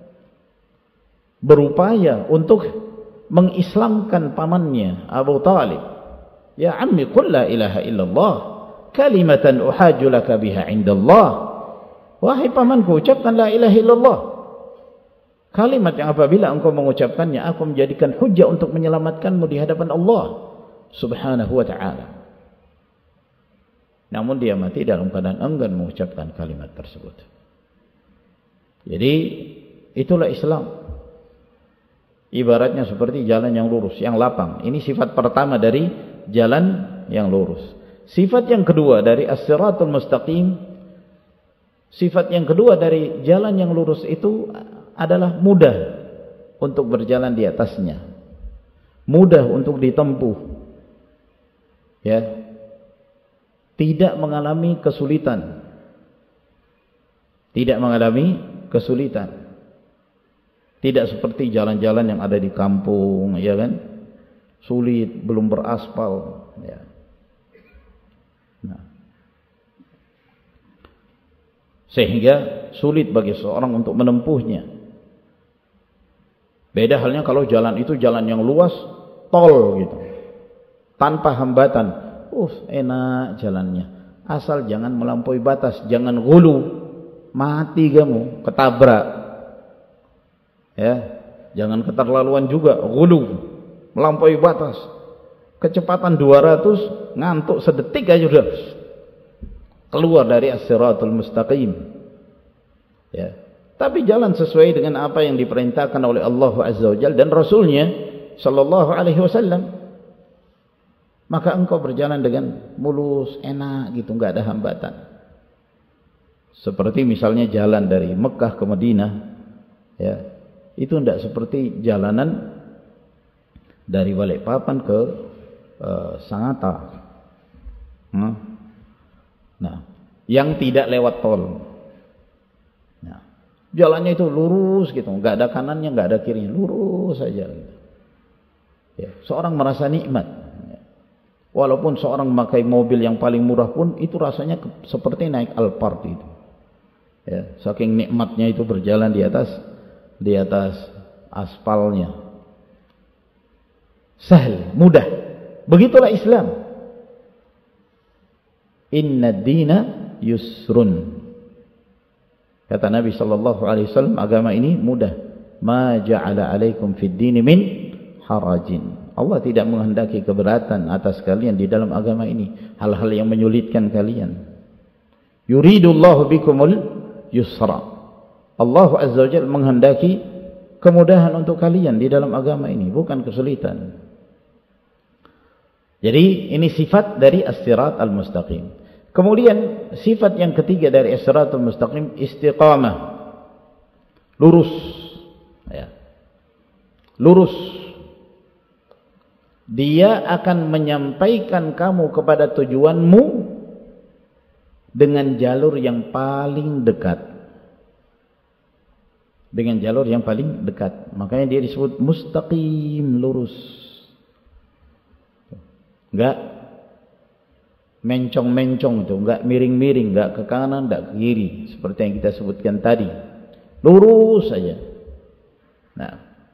berupaya untuk mengislamkan pamannya Abu Talib. Ya ammi qul la ilaha illallah kalimatan uhajju laka biha indallah. Wahai pamanku, ucapkan la ilaha illallah. Kalimat yang apabila engkau mengucapkannya, aku menjadikan hujjah untuk menyelamatkanmu di hadapan Allah Subhanahu wa ta'ala. Namun dia mati dalam keadaan enggan mengucapkan kalimat tersebut. Jadi itulah Islam. Ibaratnya seperti jalan yang lurus, yang lapang. Ini sifat pertama dari jalan yang lurus. Sifat yang kedua dari as-siratul mustaqim, sifat yang kedua dari jalan yang lurus itu adalah mudah untuk berjalan di atasnya. Mudah untuk ditempuh. Ya. Tidak mengalami kesulitan. Tidak mengalami kesulitan. Tidak seperti jalan-jalan yang ada di kampung, ya kan? Sulit, belum beraspal, ya. Nah. Sehingga sulit bagi seorang untuk menempuhnya. Beda halnya kalau jalan itu jalan yang luas, tol gitu. Tanpa hambatan. Uh, enak jalannya. Asal jangan melampaui batas, jangan ghulu. Mati kamu, ketabrak. Ya, jangan keterlaluan juga, ghulu, melampaui batas. Kecepatan dua ratus, ngantuk sedetik aja sudah keluar dari as-siratul mustaqim. Ya. Tapi jalan sesuai dengan apa yang diperintahkan oleh Allah Azza wa Jalla dan Rasulnya sallallahu alaihi wasallam. Maka engkau berjalan dengan mulus, enak gitu, enggak ada hambatan. Seperti misalnya jalan dari Mekah ke Madinah, ya. Itu enggak seperti jalanan dari Balikpapan ke uh, Sangatta. Hmm? Nah, yang tidak lewat tol. Nah, jalannya itu lurus gitu, enggak ada kanannya, enggak ada kirinya, lurus saja gitu. Ya, seorang merasa nikmat. Walaupun seorang memakai mobil yang paling murah pun itu rasanya seperti naik Alphard itu. Ya, saking nikmatnya itu berjalan di atas di atas aspalnya. Sahal, mudah. Begitulah Islam. Inna dina yusrun. Kata Nabi sallallahu alaihi wasallam, agama ini mudah. Ma ja'ala alaikum fid dini min harajin. Allah tidak menghendaki keberatan atas kalian di dalam agama ini, hal-hal yang menyulitkan kalian. Yuridullahu bikumul yusra. Allah Azza wa Jalla menghendaki kemudahan untuk kalian di dalam agama ini, bukan kesulitan. Jadi ini sifat dari as-sirat al-mustaqim. Kemudian sifat yang ketiga dari as-sirat al-mustaqim, istiqamah. Lurus. Ya. Lurus. Dia akan menyampaikan kamu kepada tujuanmu dengan jalur yang paling dekat. Dengan jalur yang paling dekat. Makanya dia disebut mustaqim, lurus. Enggak mencong-mencong itu, enggak miring-miring, enggak ke kanan, enggak ke kiri, seperti yang kita sebutkan tadi. Lurus saja. Nah,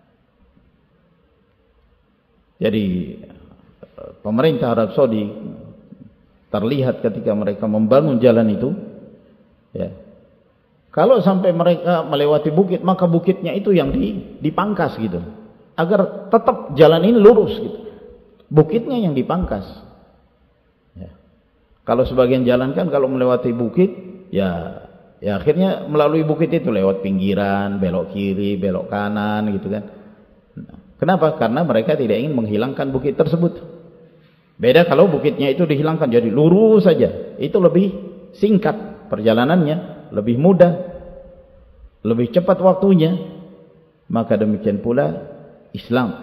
jadi pemerintah Arab Saudi terlihat ketika mereka membangun jalan itu, ya, kalau sampai mereka melewati bukit, maka bukitnya itu yang dipangkas gitu, agar tetap jalan ini lurus gitu. Bukitnya yang dipangkas. Ya. Kalau sebagian jalan kan kalau melewati bukit, ya, ya akhirnya melalui bukit itu lewat pinggiran, belok kiri, belok kanan, gitu kan. Nah, kenapa? Karena mereka tidak ingin menghilangkan bukit tersebut. Beda kalau bukitnya itu dihilangkan jadi lurus saja, itu lebih singkat perjalanannya, lebih mudah, lebih cepat waktunya. Maka demikian pula Islam.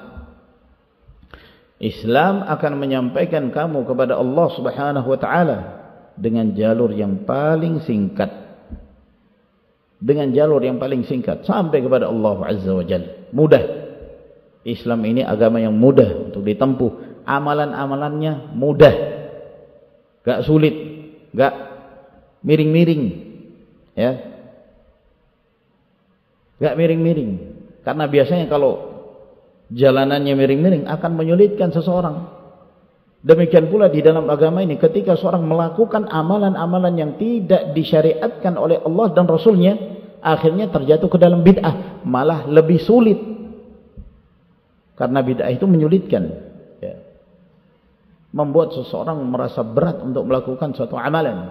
Islam akan menyampaikan kamu kepada Allah Subhanahu wa taala dengan jalur yang paling singkat. Dengan jalur yang paling singkat sampai kepada Allah Azza wa Jalla. Mudah. Islam ini agama yang mudah untuk ditempuh. Amalan-amalannya mudah. Gak sulit, gak miring-miring. Ya. Gak miring-miring. Karena biasanya kalau jalanannya miring-miring akan menyulitkan seseorang. Demikian pula di dalam agama ini, ketika seorang melakukan amalan-amalan yang tidak disyariatkan oleh Allah dan Rasulnya, akhirnya terjatuh ke dalam bid'ah, malah lebih sulit. Karena bid'ah itu menyulitkan, ya. Membuat seseorang merasa berat untuk melakukan suatu amalan.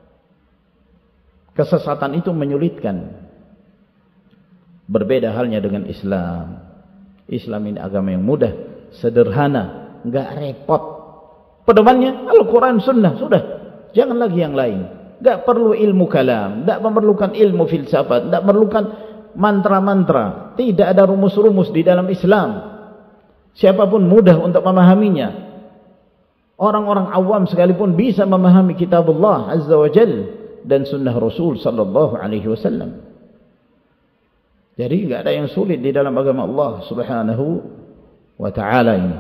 Kesesatan itu menyulitkan. Berbeda halnya dengan Islam. Islam ini agama yang mudah, sederhana, enggak repot. Pedomannya Al-Quran, Sunnah, sudah. Jangan lagi yang lain. Enggak perlu ilmu kalam, enggak memerlukan ilmu filsafat, enggak memerlukan mantra-mantra. Tidak ada rumus-rumus di dalam Islam. Siapapun mudah untuk memahaminya. Orang-orang awam sekalipun bisa memahami kitabullah Azza wa Jalla dan sunnah Rasul sallallahu alaihi wasallam. Jadi enggak ada yang sulit di dalam agama Allah Subhanahu wa taala ini.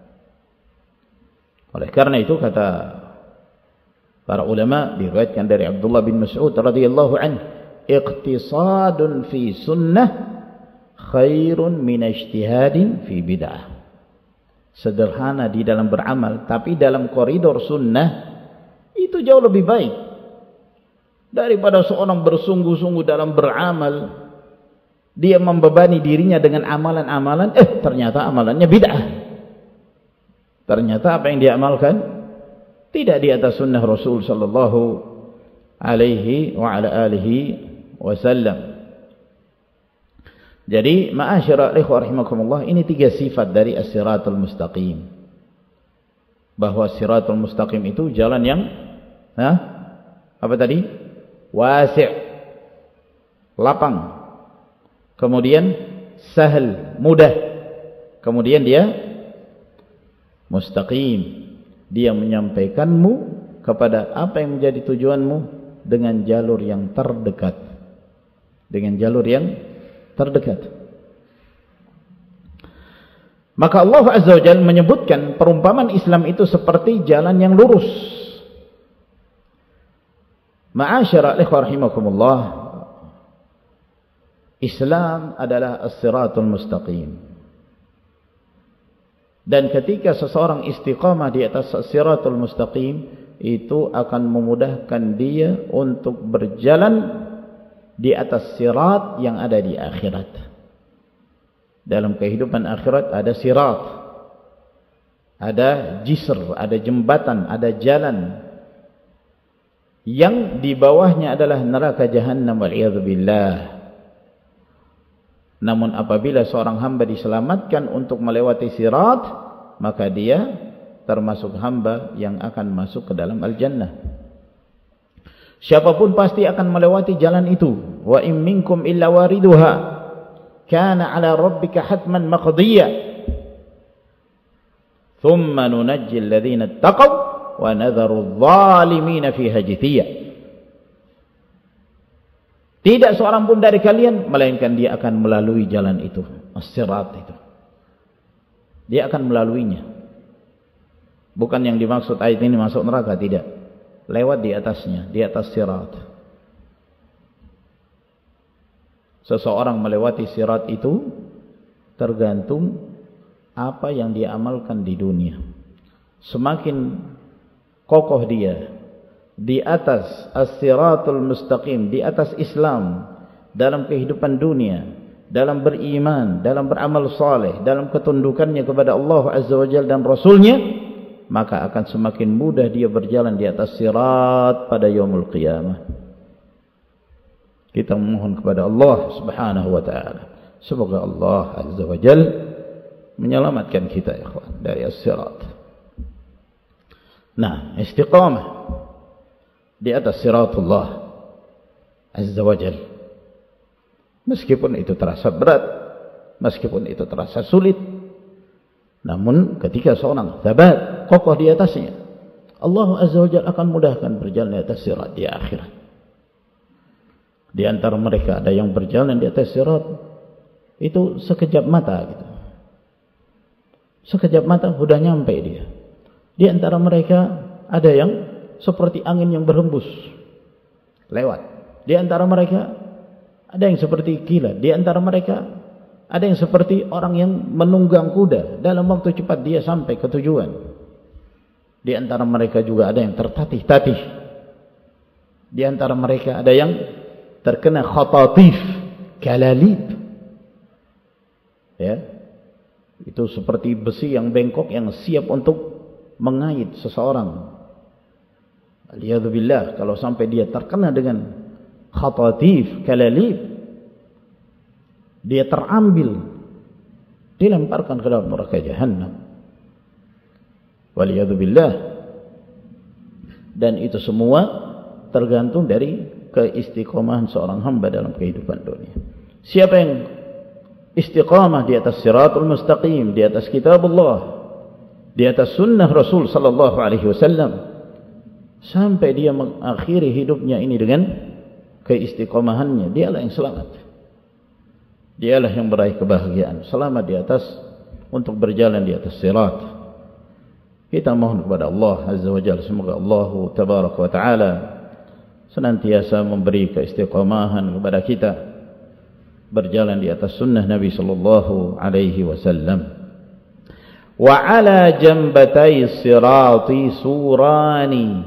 Oleh karena itu kata para ulama, diriwayatkan dari Abdullah bin Mas'ud radhiyallahu anhu, iqtisadun fi sunnah khairun min ijtihadin fi bid'ah. Sederhana di dalam beramal, tapi dalam koridor sunnah itu jauh lebih baik daripada seorang bersungguh-sungguh dalam beramal. Dia membebani dirinya dengan amalan-amalan, eh ternyata amalannya bid'ah. Ternyata apa yang dia amalkan tidak di atas sunnah Rasul sallallahu alaihi wa ala alihi wasallam. Jadi ma'asyara ikhwah rahimakumullah, ini tiga sifat dari as-siratul mustaqim. Bahwa siratul mustaqim itu jalan yang ha? Apa tadi? Wasi', lapang. Kemudian sahal, mudah. Kemudian dia mustaqim. Dia menyampaikanmu kepada apa yang menjadi tujuanmu dengan jalur yang terdekat. Dengan jalur yang terdekat. Maka Allah Azza wa Jalla menyebutkan perumpamaan Islam itu seperti jalan yang lurus. Ma'asyara ikhwah rahimakumullah, Islam adalah as-siratul mustaqim. Dan ketika seseorang istiqamah di atas as-siratul mustaqim, itu akan memudahkan dia untuk berjalan di atas sirat yang ada di akhirat. Dalam kehidupan akhirat ada sirat, ada jisr, ada jembatan, ada jalan yang di bawahnya adalah neraka jahannam wal'iyadzubillah. Namun apabila seorang hamba diselamatkan untuk melewati sirat, maka dia termasuk hamba yang akan masuk ke dalam al-jannah. Siapapun pasti akan melewati jalan itu. Wa in minkum illa wariduha kana ala rabbika hatman maqdiya. Thumma nunajji alladhina ittaqaw wa nadharu adh-dhalimina fiha jithiya. Tidak seorang pun dari kalian melainkan dia akan melalui jalan itu, as-sirat itu. Dia akan melaluinya. Bukan yang dimaksud ayat ini masuk neraka, tidak. Lewat di atasnya, di atas sirat. Seseorang melewati sirat itu tergantung apa yang dia amalkan di dunia. Semakin kokoh dia di atas as-siratul mustaqim, di atas Islam dalam kehidupan dunia, dalam beriman, dalam beramal saleh, dalam ketundukannya kepada Allah Azza wa Jalla dan Rasulnya, maka akan semakin mudah dia berjalan di atas sirat pada yaumul qiyamah. Kita memohon kepada Allah Subhanahu wa taala, semoga Allah Azza wa Jalla menyelamatkan kita ya ikhwan dari as-sirat. Nah, istiqamah di atas siratullah Azza wa Jalla. Meskipun itu terasa berat, meskipun itu terasa sulit, namun ketika seorang thabat, kokoh di atasnya, Allah Azza wa Jalla akan mudahkan berjalan di atas sirat di akhirat. Di antara mereka ada yang berjalan di atas sirat itu sekejap mata gitu. Sekejap mata sudah nyampe dia. Di antara mereka ada yang seperti angin yang berhembus lewat. Di antara mereka ada yang seperti kilat. Di antara mereka ada yang seperti orang yang menunggang kuda. Dalam waktu cepat dia sampai ke tujuan. Di antara mereka juga ada yang tertatih-tatih. Di antara mereka ada yang terkena khatatif, kalalib. Ya. Itu seperti besi yang bengkok yang siap untuk mengait seseorang. Aliyadzubillah, kalau sampai dia terkena dengan khatatif, kalalib, dia terambil, dilemparkan ke dalam neraka jahannam. Waliyadzubillah. Dan itu semua tergantung dari keistiqomahan seorang hamba dalam kehidupan dunia. Siapa yang istiqamah di atas siratul mustaqim, di atas kitabullah, di atas sunnah Rasul sallallahu alaihi wasallam, sampai dia mengakhiri hidupnya ini dengan keistiqomahannya, dialah yang selamat. Dialah yang meraih kebahagiaan, selamat di atas untuk berjalan di atas sirat. Kita mohon kepada Allah Azza wa Jalla, semoga Allah tabaraka wa taala senantiasa memberi keistiqomahan kepada kita berjalan di atas sunnah Nabi sallallahu alaihi wasallam. Wa ala jambatai sirati surani,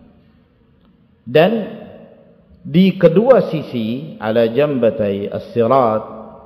dan di kedua sisi, ala jambatai as-sirat,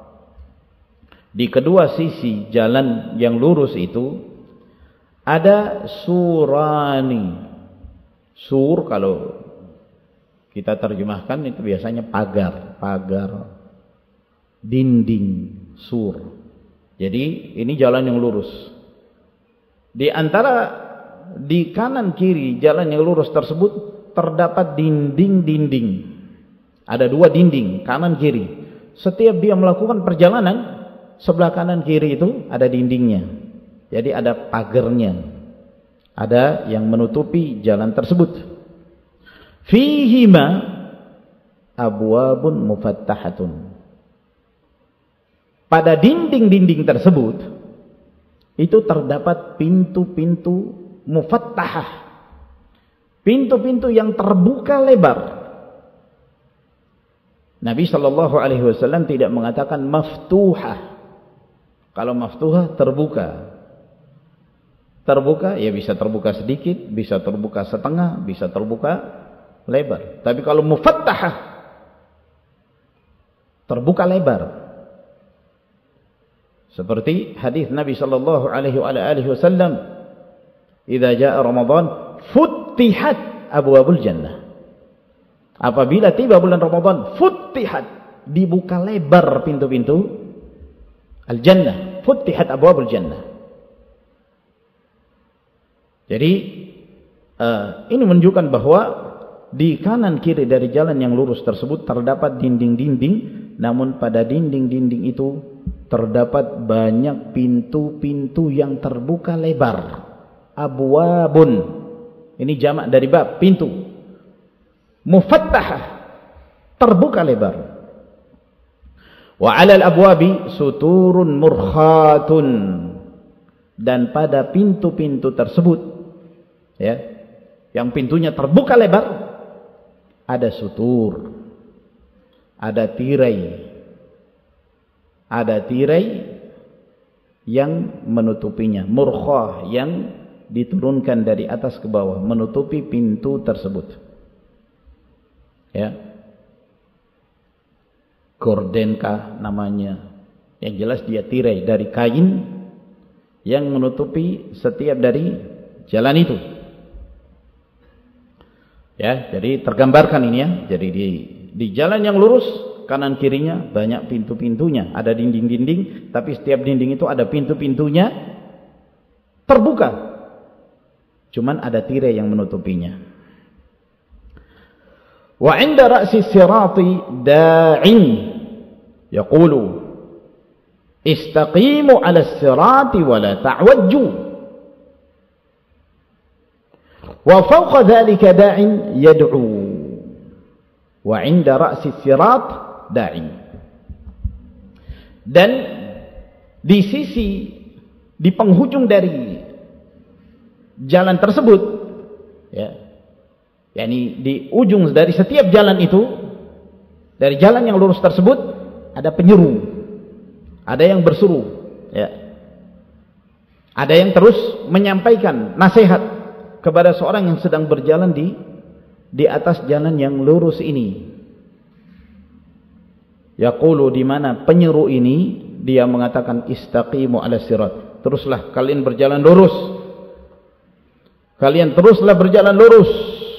di kedua sisi jalan yang lurus itu ada surani. Sur kalau kita terjemahkan itu biasanya pagar, pagar, dinding, sur. Jadi ini jalan yang lurus. Di antara di kanan kiri jalan yang lurus tersebut terdapat dinding-dinding. Ada dua dinding, kanan kiri. Setiap dia melakukan perjalanan, sebelah kanan kiri itu ada dindingnya. Jadi ada pagarnya. Ada yang menutupi jalan tersebut. Fihima abwabun mufattahatun. Pada dinding-dinding tersebut itu terdapat pintu-pintu mufattahah. Pintu-pintu yang terbuka lebar. Nabi sallallahu alaihi wasallam tidak mengatakan maftuhah. Kalau maftuhah terbuka. Terbuka ya bisa terbuka sedikit, bisa terbuka setengah, bisa terbuka lebar. Tapi kalau mufattahah terbuka lebar. Seperti hadis Nabi sallallahu alaihi wasallam, "Idza jaa Ramadan futtihat abwabul jannah." Apabila tiba bulan Ramadan, futtihat, dibuka lebar pintu-pintu al-jannah, futtihat abwabul jannah. Jadi uh, ini menunjukkan bahwa di kanan kiri dari jalan yang lurus tersebut terdapat dinding-dinding, namun pada dinding-dinding itu terdapat banyak pintu-pintu yang terbuka lebar. Abwabun. Ini jamak dari bab, pintu. Mufattahah. terbuka lebar. Wa 'alal abwabi suturun murkhatun, dan pada pintu-pintu tersebut, ya, yang pintunya terbuka lebar, ada sutur, ada tirai, ada tirai yang menutupinya, murkhah, yang diturunkan dari atas ke bawah, menutupi pintu tersebut. Ya, gordenkah namanya, yang jelas dia tirai dari kain yang menutupi setiap dari jalan itu. Ya, jadi tergambarkan ini ya. Jadi di di jalan yang lurus, kanan kirinya banyak pintu-pintunya, ada dinding-dinding, tapi setiap dinding itu ada pintu-pintunya terbuka. Cuman ada tirai yang menutupinya. Wa 'inda ra'si sirati da'in yaqulu istaqimu 'ala as-sirati wa la ta'wajju. Wa fawqa dhalika da'in yad'u. Wa 'inda ra'si sirat da'in. Dan di sisi, di penghujung dari jalan tersebut, ya, yakni di ujung dari setiap jalan itu, dari jalan yang lurus tersebut, ada penyeru, ada yang berseru, ya, ada yang terus menyampaikan nasihat kepada seorang yang sedang berjalan di di atas jalan yang lurus ini. Yaqulu, di mana penyeru ini dia mengatakan istaqimu 'ala sirat, teruslah kalian berjalan lurus. Kalian teruslah berjalan lurus.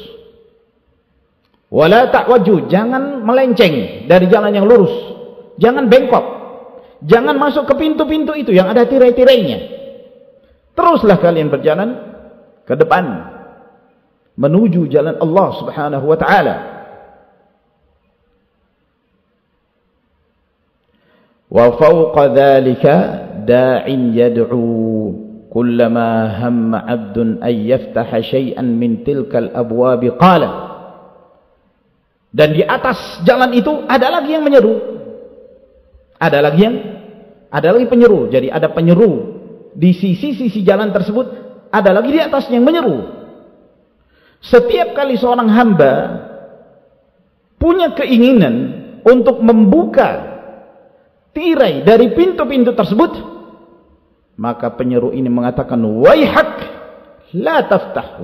Wala ta'waju, jangan melenceng dari jalan yang lurus. Jangan bengkok. Jangan masuk ke pintu-pintu itu yang ada tirai-tirainya. Teruslah kalian berjalan ke depan menuju jalan Allah Subhanahu wa taala. Wa fawqa dzalika da'in yad'u kullama hamma 'abdun ay yaftaha syai'an min tilkal abwab qala. Dan di atas jalan itu ada lagi yang menyeru. Ada lagi yang ada lagi penyeru. Jadi ada penyeru di sisi-sisi jalan tersebut, ada lagi di atas yang menyeru. Setiap kali seorang hamba punya keinginan untuk membuka tirai dari pintu-pintu tersebut, maka penyeru ini mengatakan, waihak la taftahu,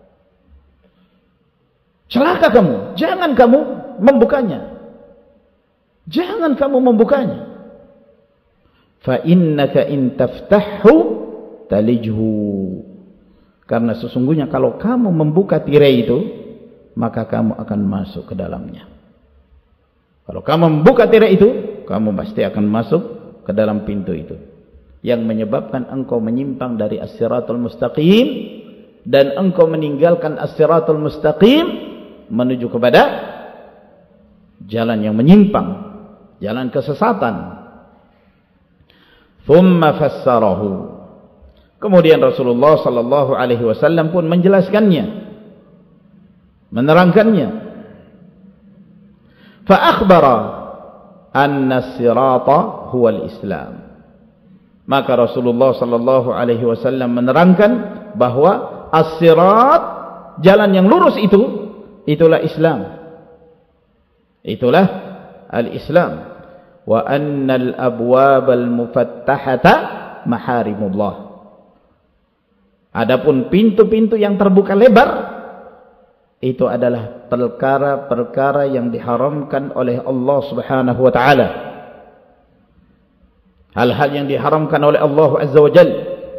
celaka kamu, jangan kamu membukanya, jangan kamu membukanya. Fa innaka in taftahu talijhu, karena sesungguhnya kalau kamu membuka tirai itu, maka kamu akan masuk ke dalamnya. Kalau kamu membuka tirai itu, kamu pasti akan masuk ke dalam pintu itu, yang menyebabkan engkau menyimpang dari as-siratul mustaqim, dan engkau meninggalkan as-siratul mustaqim menuju kepada jalan yang menyimpang, jalan kesesatan. Thumma fassarahu, kemudian Rasulullah sallallahu alaihi wasallam pun menjelaskannya, menerangkannya. Fa akhbara anna as-sirata huwa al-islam, maka Rasulullah sallallahu alaihi wasallam menerangkan bahwa as-sirat, jalan yang lurus itu, itulah Islam, itulah al-Islam. Wa annal abwabal mufattahata maharimullah, adapun pintu-pintu yang terbuka lebar itu adalah perkara-perkara yang diharamkan oleh Allah Subhanahu wa taala, hal-hal yang diharamkan oleh Allah Azza wa Jalla.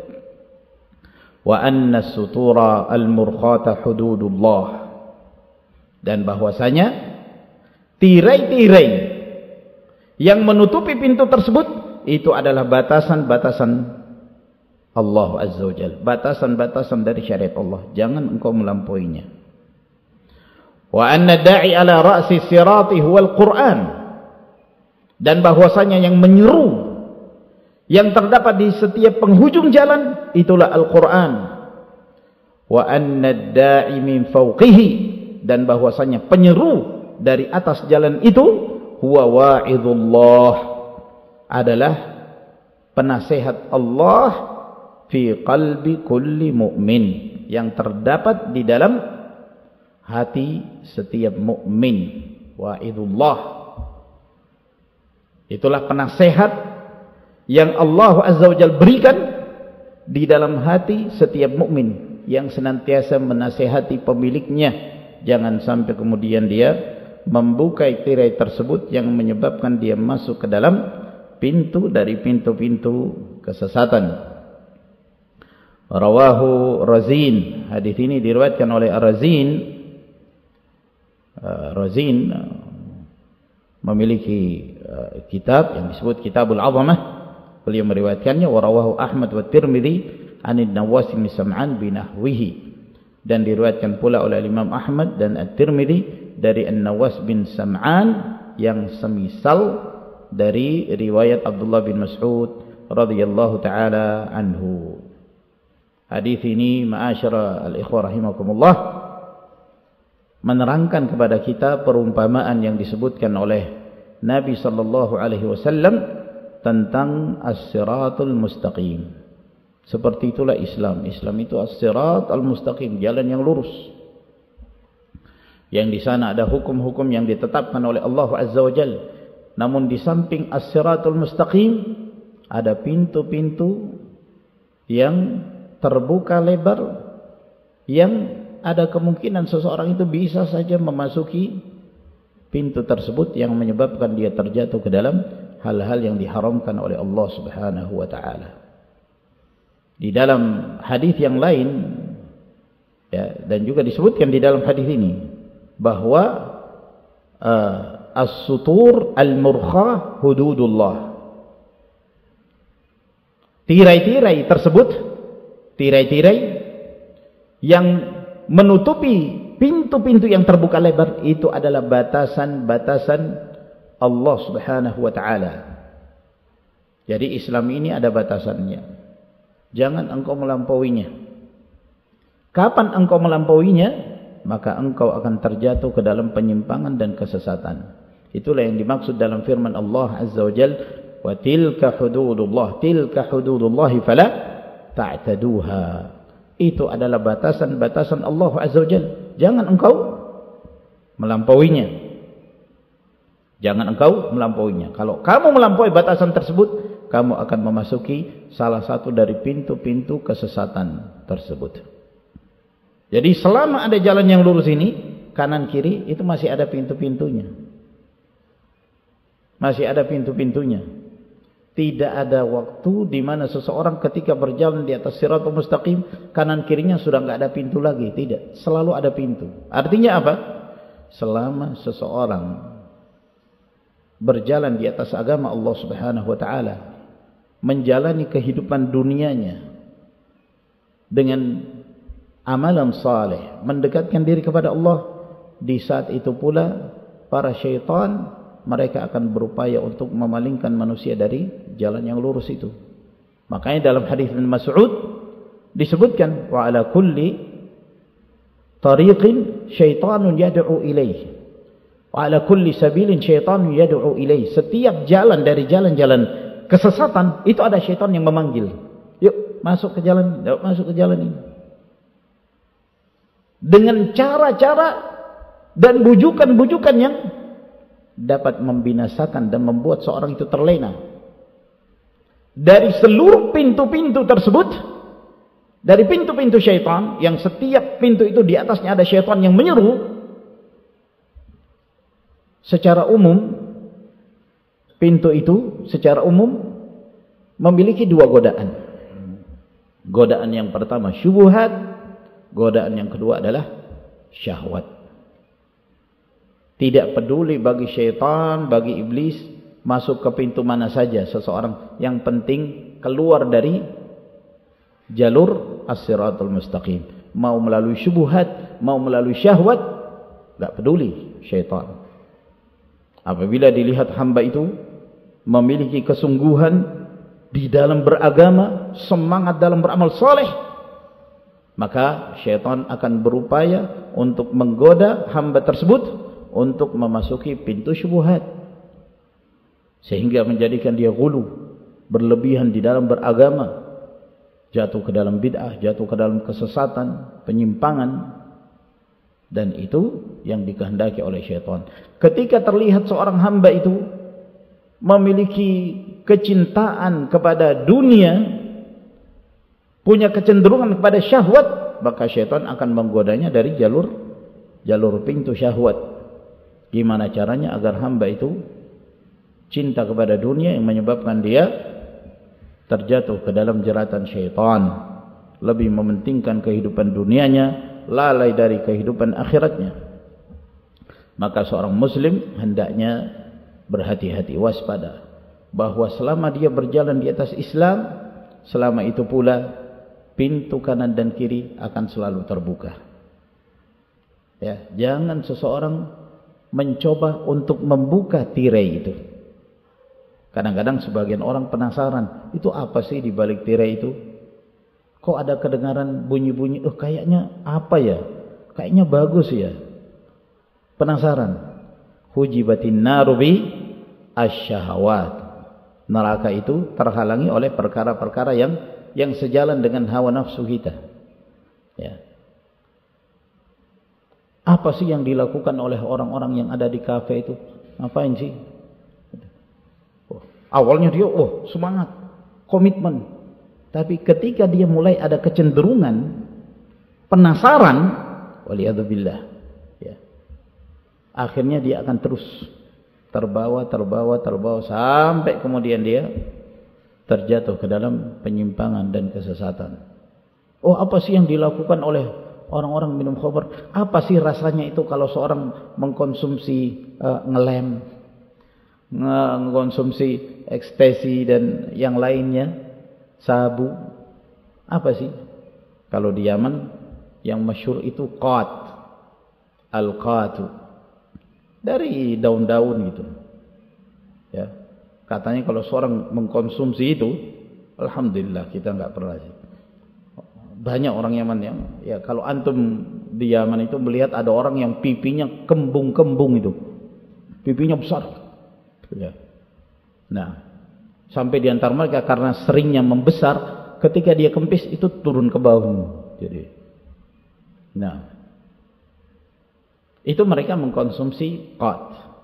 Wa anna sutura al-murkhata hududullah, dan bahwasanya tirai-tirai yang menutupi pintu tersebut itu adalah batasan-batasan Allah Azza wa Jalla, batasan-batasan dari syariat Allah, jangan engkau melampauinya. Wa anna da'i ala ra'si sirati huwal Qur'an, dan bahwasanya yang menyeru yang terdapat di setiap penghujung jalan itulah Al-Quran. Wa anna da'i min fawqihi, dan bahwasanya penyeru dari atas jalan itu, huwa wa'idullah, adalah penasehat Allah fi qalbi kulli mu'min, yang terdapat di dalam hati setiap mukmin. Wa'idullah, itulah penasehat yang Allah Azza wa Jalla berikan di dalam hati setiap mukmin yang senantiasa menasehati pemiliknya. Jangan sampai kemudian dia membuka tirai tersebut yang menyebabkan dia masuk ke dalam pintu dari pintu-pintu kesesatan. Rawahu Razin, hadis ini diriwayatkan oleh Ar-Razin. Uh, Razin uh, memiliki uh, kitab yang disebut Kitabul Azamah. Beliau meriwayatkannya. Wa rawahu Ahmad wa Tirmidzi an Nawas bin Sam'an binahwihi, dan diriwayatkan pula oleh Imam Ahmad dan At-Tirmidzi dari An-Nawas bin Sam'an yang semisal dari riwayat Abdullah bin Mas'ud radhiyallahu taala anhu. Hadis ini ma'asyara al-ikhwah rahimakumullah menerangkan kepada kita perumpamaan yang disebutkan oleh Nabi sallallahu alaihi wasallam tentang as-siratul mustaqim. Seperti itulah Islam. Islam itu as-siratul mustaqim, jalan yang lurus. Yang di sana ada hukum-hukum yang ditetapkan oleh Allah Azza wa Jalla. Namun di samping as-siratul mustaqim ada pintu-pintu yang terbuka lebar, yang ada kemungkinan seseorang itu bisa saja memasuki pintu tersebut yang menyebabkan dia terjatuh ke dalam hal-hal yang diharamkan oleh Allah Subhanahu wa taala. Di dalam hadis yang lain, ya, dan juga disebutkan di dalam hadis ini bahwa uh, as-sutur al-murkha hududullah. Tirai-tirai tersebut, tirai-tirai yang menutupi pintu-pintu yang terbuka lebar, itu adalah batasan-batasan Allah Subhanahu wa taala. Jadi Islam ini ada batasannya. Jangan engkau melampauinya. Kapan engkau melampauinya, maka engkau akan terjatuh ke dalam penyimpangan dan kesesatan. Itulah yang dimaksud dalam firman Allah Azza wa Jalla, wa tilka hududullah, tilka hududullah fala ta'taduha. Itu adalah batasan-batasan Allah Azza wa Jalla. Jangan engkau melampauinya. Jangan engkau melampauinya. Kalau kamu melampaui batasan tersebut, kamu akan memasuki salah satu dari pintu-pintu kesesatan tersebut. Jadi selama ada jalan yang lurus ini, kanan kiri itu masih ada pintu-pintunya. Masih ada pintu-pintunya. Tidak ada waktu di mana seseorang ketika berjalan di atas siratul mustaqim, kanan kirinya sudah enggak ada pintu lagi. Tidak, selalu ada pintu. Artinya apa? Selama seseorang berjalan di atas agama Allah Subhanahu wa taala, menjalani kehidupan dunianya dengan amalan saleh, mendekatkan diri kepada Allah, di saat itu pula para syaitan mereka akan berupaya untuk memalingkan manusia dari jalan yang lurus itu. Makanya dalam hadis Ibnu Mas'ud disebutkan, wa ala kulli tariqin syaitanun yad'u ilaihi, wa ala kulli sabilin syaitanun yad'u ilaihi. Setiap jalan dari jalan-jalan kesesatan itu ada syaitan yang memanggil. Yuk masuk ke jalan, yuk masuk ke jalan ini. Dengan cara-cara dan bujukan-bujukan yang dapat membinasakan dan membuat seorang itu terlena. Dari seluruh pintu-pintu tersebut, dari pintu-pintu syaitan, yang setiap pintu itu di atasnya ada syaitan yang menyeru, secara umum pintu itu secara umum memiliki dua godaan. Godaan yang pertama syubhat, godaan yang kedua adalah syahwat. Tidak peduli bagi syaitan, bagi iblis masuk ke pintu mana saja seseorang, yang penting keluar dari jalur as-siratul mustaqim. Mau melalui syubhat, mau melalui syahwat, enggak peduli syaitan. Apabila dilihat hamba itu memiliki kesungguhan di dalam beragama, semangat dalam beramal saleh, maka syaitan akan berupaya untuk menggoda hamba tersebut untuk memasuki pintu syubhat, sehingga menjadikan dia ghulu, berlebihan di dalam beragama, jatuh ke dalam bid'ah, jatuh ke dalam kesesatan, penyimpangan. Dan itu yang dikehendaki oleh syaitan. Ketika terlihat seorang hamba itu memiliki kecintaan kepada dunia, punya kecenderungan kepada syahwat, maka syaitan akan menggodanya dari jalur jalur pintu syahwat. Gimana caranya agar hamba itu cinta kepada dunia yang menyebabkan dia terjatuh ke dalam jeratan syaitan, lebih mementingkan kehidupan dunianya, lalai dari kehidupan akhiratnya. Maka seorang muslim hendaknya berhati-hati, waspada, bahwa selama dia berjalan di atas Islam, selama itu pula pintu kanan dan kiri akan selalu terbuka. Ya, jangan seseorang mencoba untuk membuka tirai itu. Kadang-kadang sebagian orang penasaran, itu apa sih di balik tirai itu? Kok ada kedengaran bunyi-bunyi, oh kayaknya apa ya? Kayaknya bagus ya. Penasaran. Hujibatin naru bi asyahawat. Neraka itu terhalangi oleh perkara-perkara yang yang sejalan dengan hawa nafsu kita. Ya. Apa sih yang dilakukan oleh orang-orang yang ada di kafe itu? Ngapain sih? Oh, awalnya dia oh semangat, komitmen. Tapi ketika dia mulai ada kecenderungan penasaran, waliyadzubillah, ya, akhirnya dia akan terus terbawa, terbawa, terbawa sampai kemudian dia terjatuh ke dalam penyimpangan dan kesesatan. Oh, apa sih yang dilakukan oleh orang-orang minum khamr? Apa sih rasanya itu kalau seorang mengkonsumsi uh, ngelem, mengkonsumsi ekstasi dan yang lainnya? Sabu, apa sih? Kalau di Yaman yang masyhur itu qat, al-qatu, dari daun-daun gitu. Ya, katanya kalau seorang mengkonsumsi itu, alhamdulillah kita nggak pernah sih. Banyak orang Yaman yang, ya kalau antum di Yaman itu melihat ada orang yang pipinya kembung-kembung itu, pipinya besar. Ya. Nah. Sampai di antara mereka karena seringnya membesar, ketika dia kempis itu turun ke bawah. Jadi, nah, itu mereka mengkonsumsi qat.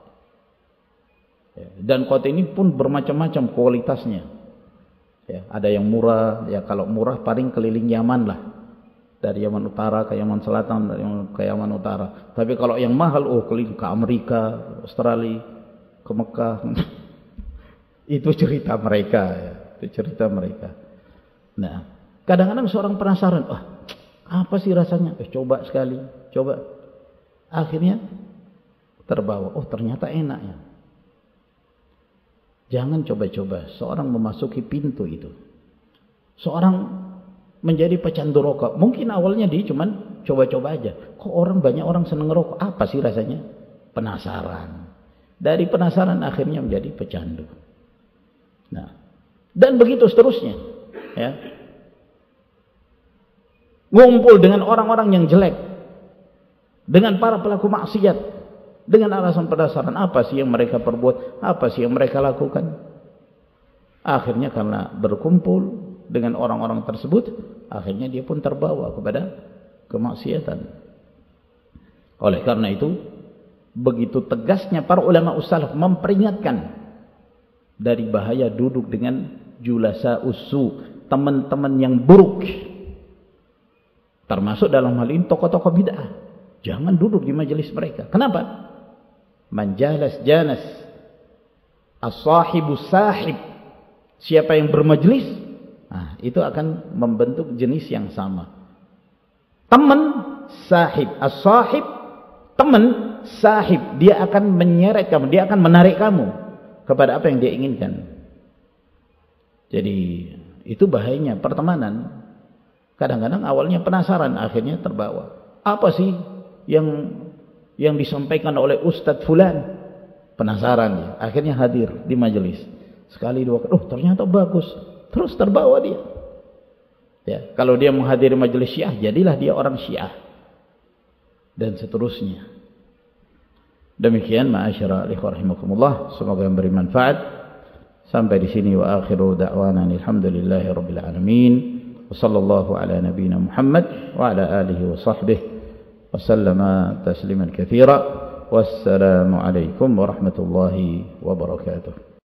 Ya, dan qat ini pun bermacam-macam kualitasnya. Ya, ada yang murah, ya kalau murah paling keliling Yaman lah, dari Yaman Utara ke Yaman Selatan, dari Yaman ke Yaman Utara. Tapi kalau yang mahal, oh keliling ke Amerika, Australia, ke Mekah. Itu cerita mereka, ya. Itu cerita mereka. Nah, kadang-kadang seorang penasaran, oh, apa sih rasanya? Eh, coba sekali, coba. Akhirnya terbawa, oh ternyata enak ya. Jangan coba-coba seorang memasuki pintu itu. Seorang menjadi pecandu rokok. Mungkin awalnya dia cuman coba-coba aja. Kok orang banyak orang seneng rokok? Apa sih rasanya? Penasaran. Dari penasaran akhirnya menjadi pecandu. Nah, dan begitu seterusnya, ya. Ngumpul dengan orang-orang yang jelek, dengan para pelaku maksiat, dengan alasan penasaran apa sih yang mereka perbuat, apa sih yang mereka lakukan. Akhirnya karena berkumpul dengan orang-orang tersebut, akhirnya dia pun terbawa kepada kemaksiatan. Oleh karena itu, begitu tegasnya para ulama ussalaf memperingatkan dari bahaya duduk dengan julasa usu, teman-teman yang buruk. Termasuk dalam hal ini tokoh-tokoh bid'ah. Jangan duduk di majelis mereka. Kenapa? Manjalas janas, as-sahibu sahib. Siapa yang bermajelis, nah, itu akan membentuk jenis yang sama. Teman sahib, as-sahib, teman sahib, dia akan menyeret kamu, dia akan menarik kamu kepada apa yang dia inginkan. Jadi itu bahayanya pertemanan. Kadang-kadang awalnya penasaran, akhirnya terbawa. Apa sih yang yang disampaikan oleh Ustadz Fulan? Penasaran dia, akhirnya hadir di majelis. Sekali dua kali, oh ternyata bagus. Terus terbawa dia. Ya, kalau dia menghadiri majelis Syiah, jadilah dia orang Syiah. Dan seterusnya. Demikian ma'asyara ikhwah rahimakumullah, semoga memberi manfaat. Sampai di sini wa akhiru da'wana alhamdulillahi rabbil alamin. Wa sallallahu ala nabiyyina Muhammad wa ala alihi wa sahbihi wa sallama tasliman katsira. Wassalamu alaikum warahmatullahi wabarakatuh.